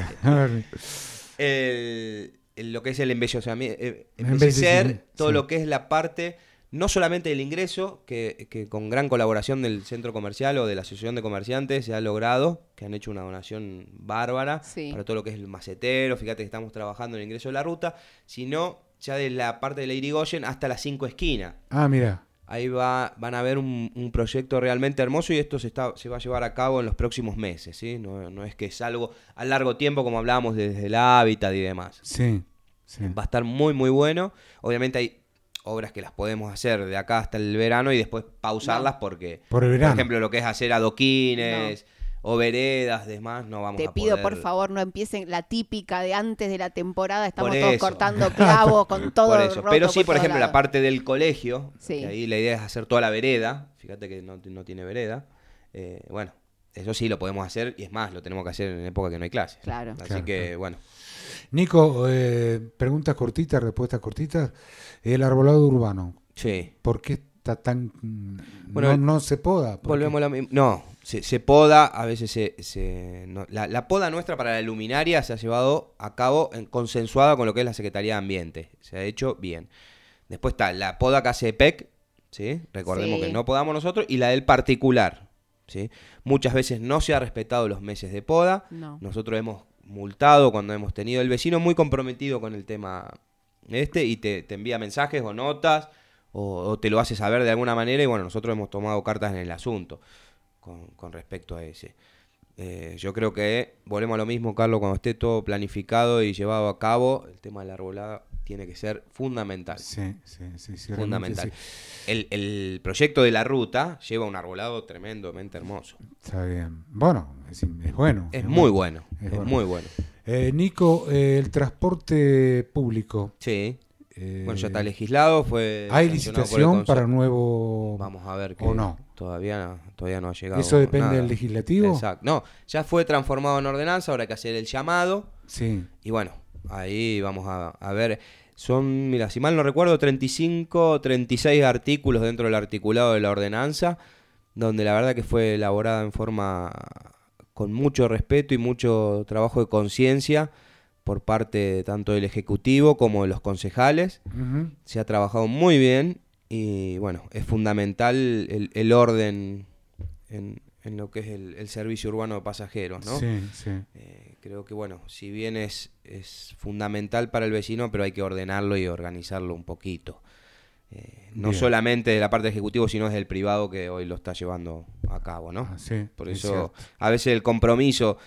[SPEAKER 3] Lo que es el embellecimiento,
[SPEAKER 2] Embellecimiento,
[SPEAKER 3] todo
[SPEAKER 2] sí.
[SPEAKER 3] lo que es la parte, no solamente del ingreso, que con gran colaboración del centro comercial o de la asociación de comerciantes se ha logrado, que han hecho una donación bárbara para todo lo que es el macetero, fíjate que estamos trabajando en el ingreso de la ruta, sino ya de la parte de la Irigoyen hasta las 5 esquinas.
[SPEAKER 2] Ah, mira.
[SPEAKER 3] Ahí van a ver un proyecto realmente hermoso y esto se va a llevar a cabo en los próximos meses, ¿sí? No es que es algo a largo tiempo como hablábamos desde el hábitat y demás.
[SPEAKER 2] Sí.
[SPEAKER 3] Va a estar muy, muy bueno. Obviamente hay obras que las podemos hacer de acá hasta el verano y después pausarlas porque,
[SPEAKER 2] por el verano.
[SPEAKER 3] por ejemplo, lo que es hacer adoquines o veredas, demás, no vamos a poder.
[SPEAKER 1] Te pido, por favor, no empiecen la típica de antes de la temporada. Estamos
[SPEAKER 3] Por
[SPEAKER 1] todos
[SPEAKER 3] eso.
[SPEAKER 1] cortando clavos con todo
[SPEAKER 3] Por eso.
[SPEAKER 1] roto
[SPEAKER 3] Pero sí, por
[SPEAKER 1] todos
[SPEAKER 3] ejemplo, la
[SPEAKER 1] lados.
[SPEAKER 3] parte del colegio,
[SPEAKER 1] Sí.
[SPEAKER 3] que ahí la idea es hacer toda la vereda. Fíjate que no tiene vereda. Bueno, eso sí lo podemos hacer y es más, lo tenemos que hacer en época que no hay clases.
[SPEAKER 1] Claro.
[SPEAKER 3] Así
[SPEAKER 2] Claro,
[SPEAKER 3] que,
[SPEAKER 2] claro.
[SPEAKER 3] bueno.
[SPEAKER 2] Nico, preguntas cortitas, respuestas cortitas. El arbolado urbano,
[SPEAKER 3] Sí.
[SPEAKER 2] ¿por qué está tan...
[SPEAKER 3] Bueno,
[SPEAKER 2] no se poda? ¿Por
[SPEAKER 3] Volvemos
[SPEAKER 2] qué?
[SPEAKER 3] a lo mismo. No, se poda, a veces la poda nuestra para la luminaria se ha llevado a cabo consensuada con lo que es la Secretaría de Ambiente. Se ha hecho bien. Después está la poda que hace PEC, ¿sí? Recordemos
[SPEAKER 1] Sí.
[SPEAKER 3] que no podamos nosotros, y la del particular, ¿sí? Muchas veces no se ha respetado los meses de poda.
[SPEAKER 1] No.
[SPEAKER 3] Nosotros hemos multado cuando hemos tenido el vecino muy comprometido con el tema y te envía mensajes o notas o te lo hace saber de alguna manera y bueno, nosotros hemos tomado cartas en el asunto con respecto a ese. Yo creo que volvemos a lo mismo, Carlos, cuando esté todo planificado y llevado a cabo, el tema de la arbolada tiene que ser fundamental.
[SPEAKER 2] Sí,
[SPEAKER 3] fundamental.
[SPEAKER 2] Sí.
[SPEAKER 3] El proyecto de la ruta lleva un arbolado tremendamente hermoso.
[SPEAKER 2] Está bien. Bueno, es bueno.
[SPEAKER 3] Es muy bueno. Es muy bueno.
[SPEAKER 2] Nico, el transporte público.
[SPEAKER 3] Sí. Bueno, ya está legislado.
[SPEAKER 2] ¿Hay licitación para nuevo?
[SPEAKER 3] Vamos a ver.
[SPEAKER 2] ¿O no?
[SPEAKER 3] Todavía no ha llegado.
[SPEAKER 2] ¿Eso depende
[SPEAKER 3] nada
[SPEAKER 2] del legislativo?
[SPEAKER 3] Exacto. No, ya fue transformado en ordenanza, ahora hay que hacer el llamado.
[SPEAKER 2] Sí.
[SPEAKER 3] Y bueno, ahí vamos a ver. Son, mira, si mal no recuerdo, 35, 36 artículos dentro del articulado de la ordenanza, donde la verdad que fue elaborada en forma con mucho respeto y mucho trabajo de conciencia por parte tanto del Ejecutivo como de los concejales.
[SPEAKER 2] Uh-huh.
[SPEAKER 3] Se ha trabajado muy bien y bueno, es fundamental el orden en lo que es el servicio urbano de pasajeros, ¿no?
[SPEAKER 2] Sí, sí.
[SPEAKER 3] Creo que bueno, si bien es fundamental para el vecino, pero hay que ordenarlo y organizarlo un poquito. No
[SPEAKER 2] Bien.
[SPEAKER 3] solamente de la parte ejecutiva, sino desde el privado que hoy lo está llevando a cabo, ¿no?
[SPEAKER 2] Sí,
[SPEAKER 3] por
[SPEAKER 2] es
[SPEAKER 3] eso
[SPEAKER 2] cierto.
[SPEAKER 3] a veces el compromiso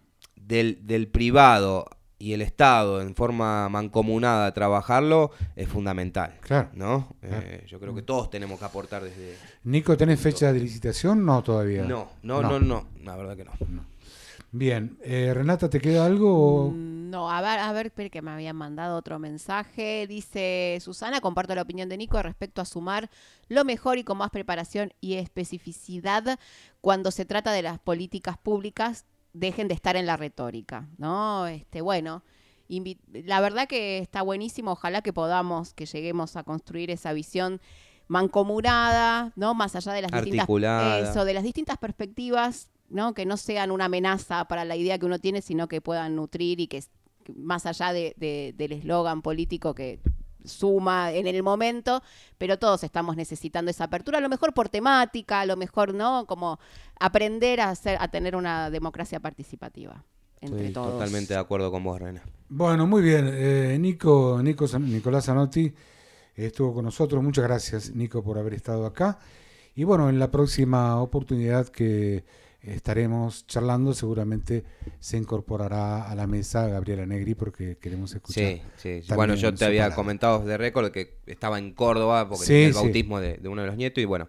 [SPEAKER 3] del privado y el Estado en forma mancomunada a trabajarlo es fundamental,
[SPEAKER 2] Claro.
[SPEAKER 3] ¿no?
[SPEAKER 2] Claro.
[SPEAKER 3] Yo creo que todos tenemos que aportar desde...
[SPEAKER 2] Nico, ¿tenés fecha de licitación? No, todavía.
[SPEAKER 3] No, la verdad que no.
[SPEAKER 2] Bien. Renata, ¿te queda algo?
[SPEAKER 1] No, a ver, espera que me habían mandado otro mensaje. Dice Susana, comparto la opinión de Nico respecto a sumar lo mejor y con más preparación y especificidad cuando se trata de las políticas públicas. Dejen de estar en la retórica, ¿no? Bueno, la verdad que está buenísimo, ojalá que lleguemos a construir esa visión mancomunada, ¿no? Más allá de las
[SPEAKER 3] articulada.
[SPEAKER 1] de las distintas perspectivas, ¿no? Que no sean una amenaza para la idea que uno tiene, sino que puedan nutrir y que más allá del eslogan político que suma en el momento, pero todos estamos necesitando esa apertura, a lo mejor por temática, a lo mejor, ¿no? Como aprender a tener una democracia participativa entre
[SPEAKER 3] Estoy
[SPEAKER 1] todos.
[SPEAKER 3] totalmente de acuerdo con vos, Rena.
[SPEAKER 2] Bueno, muy bien. Nicolás Zanotti estuvo con nosotros. Muchas gracias, Nico, por haber estado acá. Y bueno, en la próxima oportunidad que estaremos charlando, seguramente se incorporará a la mesa Gabriela Negri porque queremos escuchar.
[SPEAKER 3] Sí. Bueno, yo te había comentado de récord que estaba en Córdoba porque tenía el bautismo de uno de los nietos y bueno,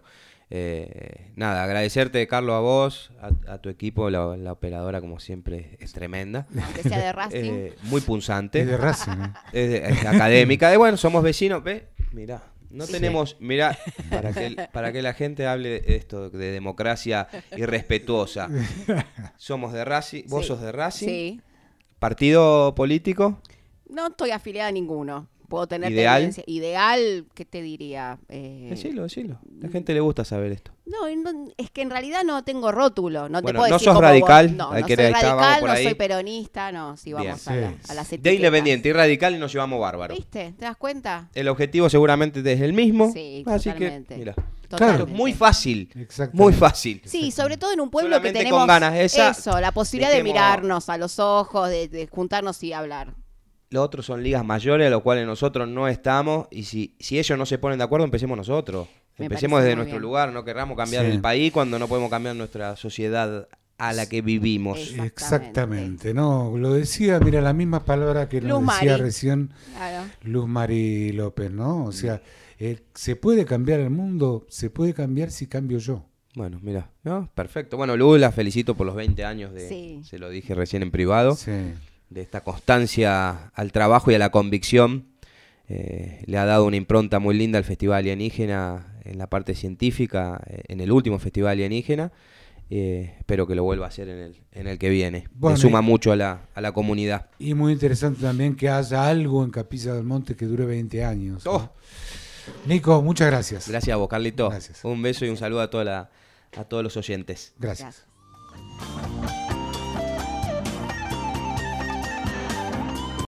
[SPEAKER 3] nada, agradecerte, Carlos, a vos, a tu equipo, la operadora como siempre es tremenda.
[SPEAKER 1] Aunque sea de Racing.
[SPEAKER 3] Muy punzante.
[SPEAKER 2] Es de Racing, ¿eh?
[SPEAKER 3] Es académica. Bueno, somos vecinos, ¿ves? Mirá. No
[SPEAKER 1] Sí.
[SPEAKER 3] tenemos, mirá, para que la gente hable de esto de democracia irrespetuosa. Somos de Racing, vos sos de Racing.
[SPEAKER 1] Sí.
[SPEAKER 3] ¿Partido político?
[SPEAKER 1] No estoy afiliada a ninguno. Puedo tener
[SPEAKER 3] ¿Ideal?
[SPEAKER 1] tendencia. Ideal, ¿qué te diría?
[SPEAKER 3] Decilo. La gente le gusta saber esto.
[SPEAKER 1] No, es que en realidad no tengo rótulo. No te
[SPEAKER 3] Bueno,
[SPEAKER 1] puedo
[SPEAKER 3] no
[SPEAKER 1] decir
[SPEAKER 3] sos
[SPEAKER 1] como
[SPEAKER 3] radical,
[SPEAKER 1] vos. No,
[SPEAKER 3] hay
[SPEAKER 1] no
[SPEAKER 3] que
[SPEAKER 1] soy
[SPEAKER 3] ir ahí, vamos
[SPEAKER 1] radical,
[SPEAKER 3] por
[SPEAKER 1] no
[SPEAKER 3] ahí.
[SPEAKER 1] soy peronista, no. Si vamos
[SPEAKER 3] Bien.
[SPEAKER 1] a las
[SPEAKER 3] De
[SPEAKER 1] etiquetas.
[SPEAKER 3] independiente y radical y nos llevamos bárbaro.
[SPEAKER 1] ¿Viste? ¿Te das cuenta?
[SPEAKER 3] El objetivo seguramente es el mismo.
[SPEAKER 1] Sí,
[SPEAKER 3] así
[SPEAKER 1] totalmente.
[SPEAKER 3] que, mira.
[SPEAKER 1] Totalmente.
[SPEAKER 3] Esto es muy fácil.
[SPEAKER 2] Exactamente.
[SPEAKER 3] Muy fácil.
[SPEAKER 1] Sí, sobre todo en un pueblo
[SPEAKER 3] Solamente
[SPEAKER 1] que tenemos
[SPEAKER 3] con ganas,
[SPEAKER 1] eso, la posibilidad de
[SPEAKER 3] dejemos-
[SPEAKER 1] mirarnos a los ojos, de juntarnos y hablar.
[SPEAKER 3] Los otros son ligas mayores a los cuales nosotros no estamos y si ellos no se ponen de acuerdo, empecemos nosotros.
[SPEAKER 1] Me
[SPEAKER 3] Empecemos
[SPEAKER 1] parece
[SPEAKER 3] desde
[SPEAKER 1] muy
[SPEAKER 3] nuestro
[SPEAKER 1] bien.
[SPEAKER 3] lugar, no querramos cambiar
[SPEAKER 2] Sí.
[SPEAKER 3] el país cuando no podemos cambiar nuestra sociedad a la que vivimos.
[SPEAKER 2] Exactamente, no, lo decía, mira, la misma palabra que nos
[SPEAKER 1] Luz
[SPEAKER 2] decía
[SPEAKER 1] Mari.
[SPEAKER 2] recién
[SPEAKER 1] Claro.
[SPEAKER 2] Luz Mari López, ¿no? O sea, se puede cambiar el mundo, se puede cambiar si cambio yo.
[SPEAKER 3] Bueno, mira, ¿no? Perfecto. Bueno, Luz, la felicito por los 20 años
[SPEAKER 1] Sí.
[SPEAKER 3] se lo dije recién en privado,
[SPEAKER 2] Sí.
[SPEAKER 3] de esta constancia al trabajo y a la convicción. Le ha dado una impronta muy linda al Festival Alienígena en la parte científica, en el último Festival Alienígena. Espero que lo vuelva a hacer en el que viene.
[SPEAKER 2] Bueno,
[SPEAKER 3] Le suma mucho a la comunidad.
[SPEAKER 2] Y muy interesante también que haya algo en Capilla del Monte que dure 20 años. ¿no?
[SPEAKER 3] Oh.
[SPEAKER 2] Nico, muchas gracias.
[SPEAKER 3] Gracias a vos, Carlito.
[SPEAKER 2] Gracias.
[SPEAKER 3] Un beso y un saludo a todos los oyentes.
[SPEAKER 2] Gracias.
[SPEAKER 1] Gracias.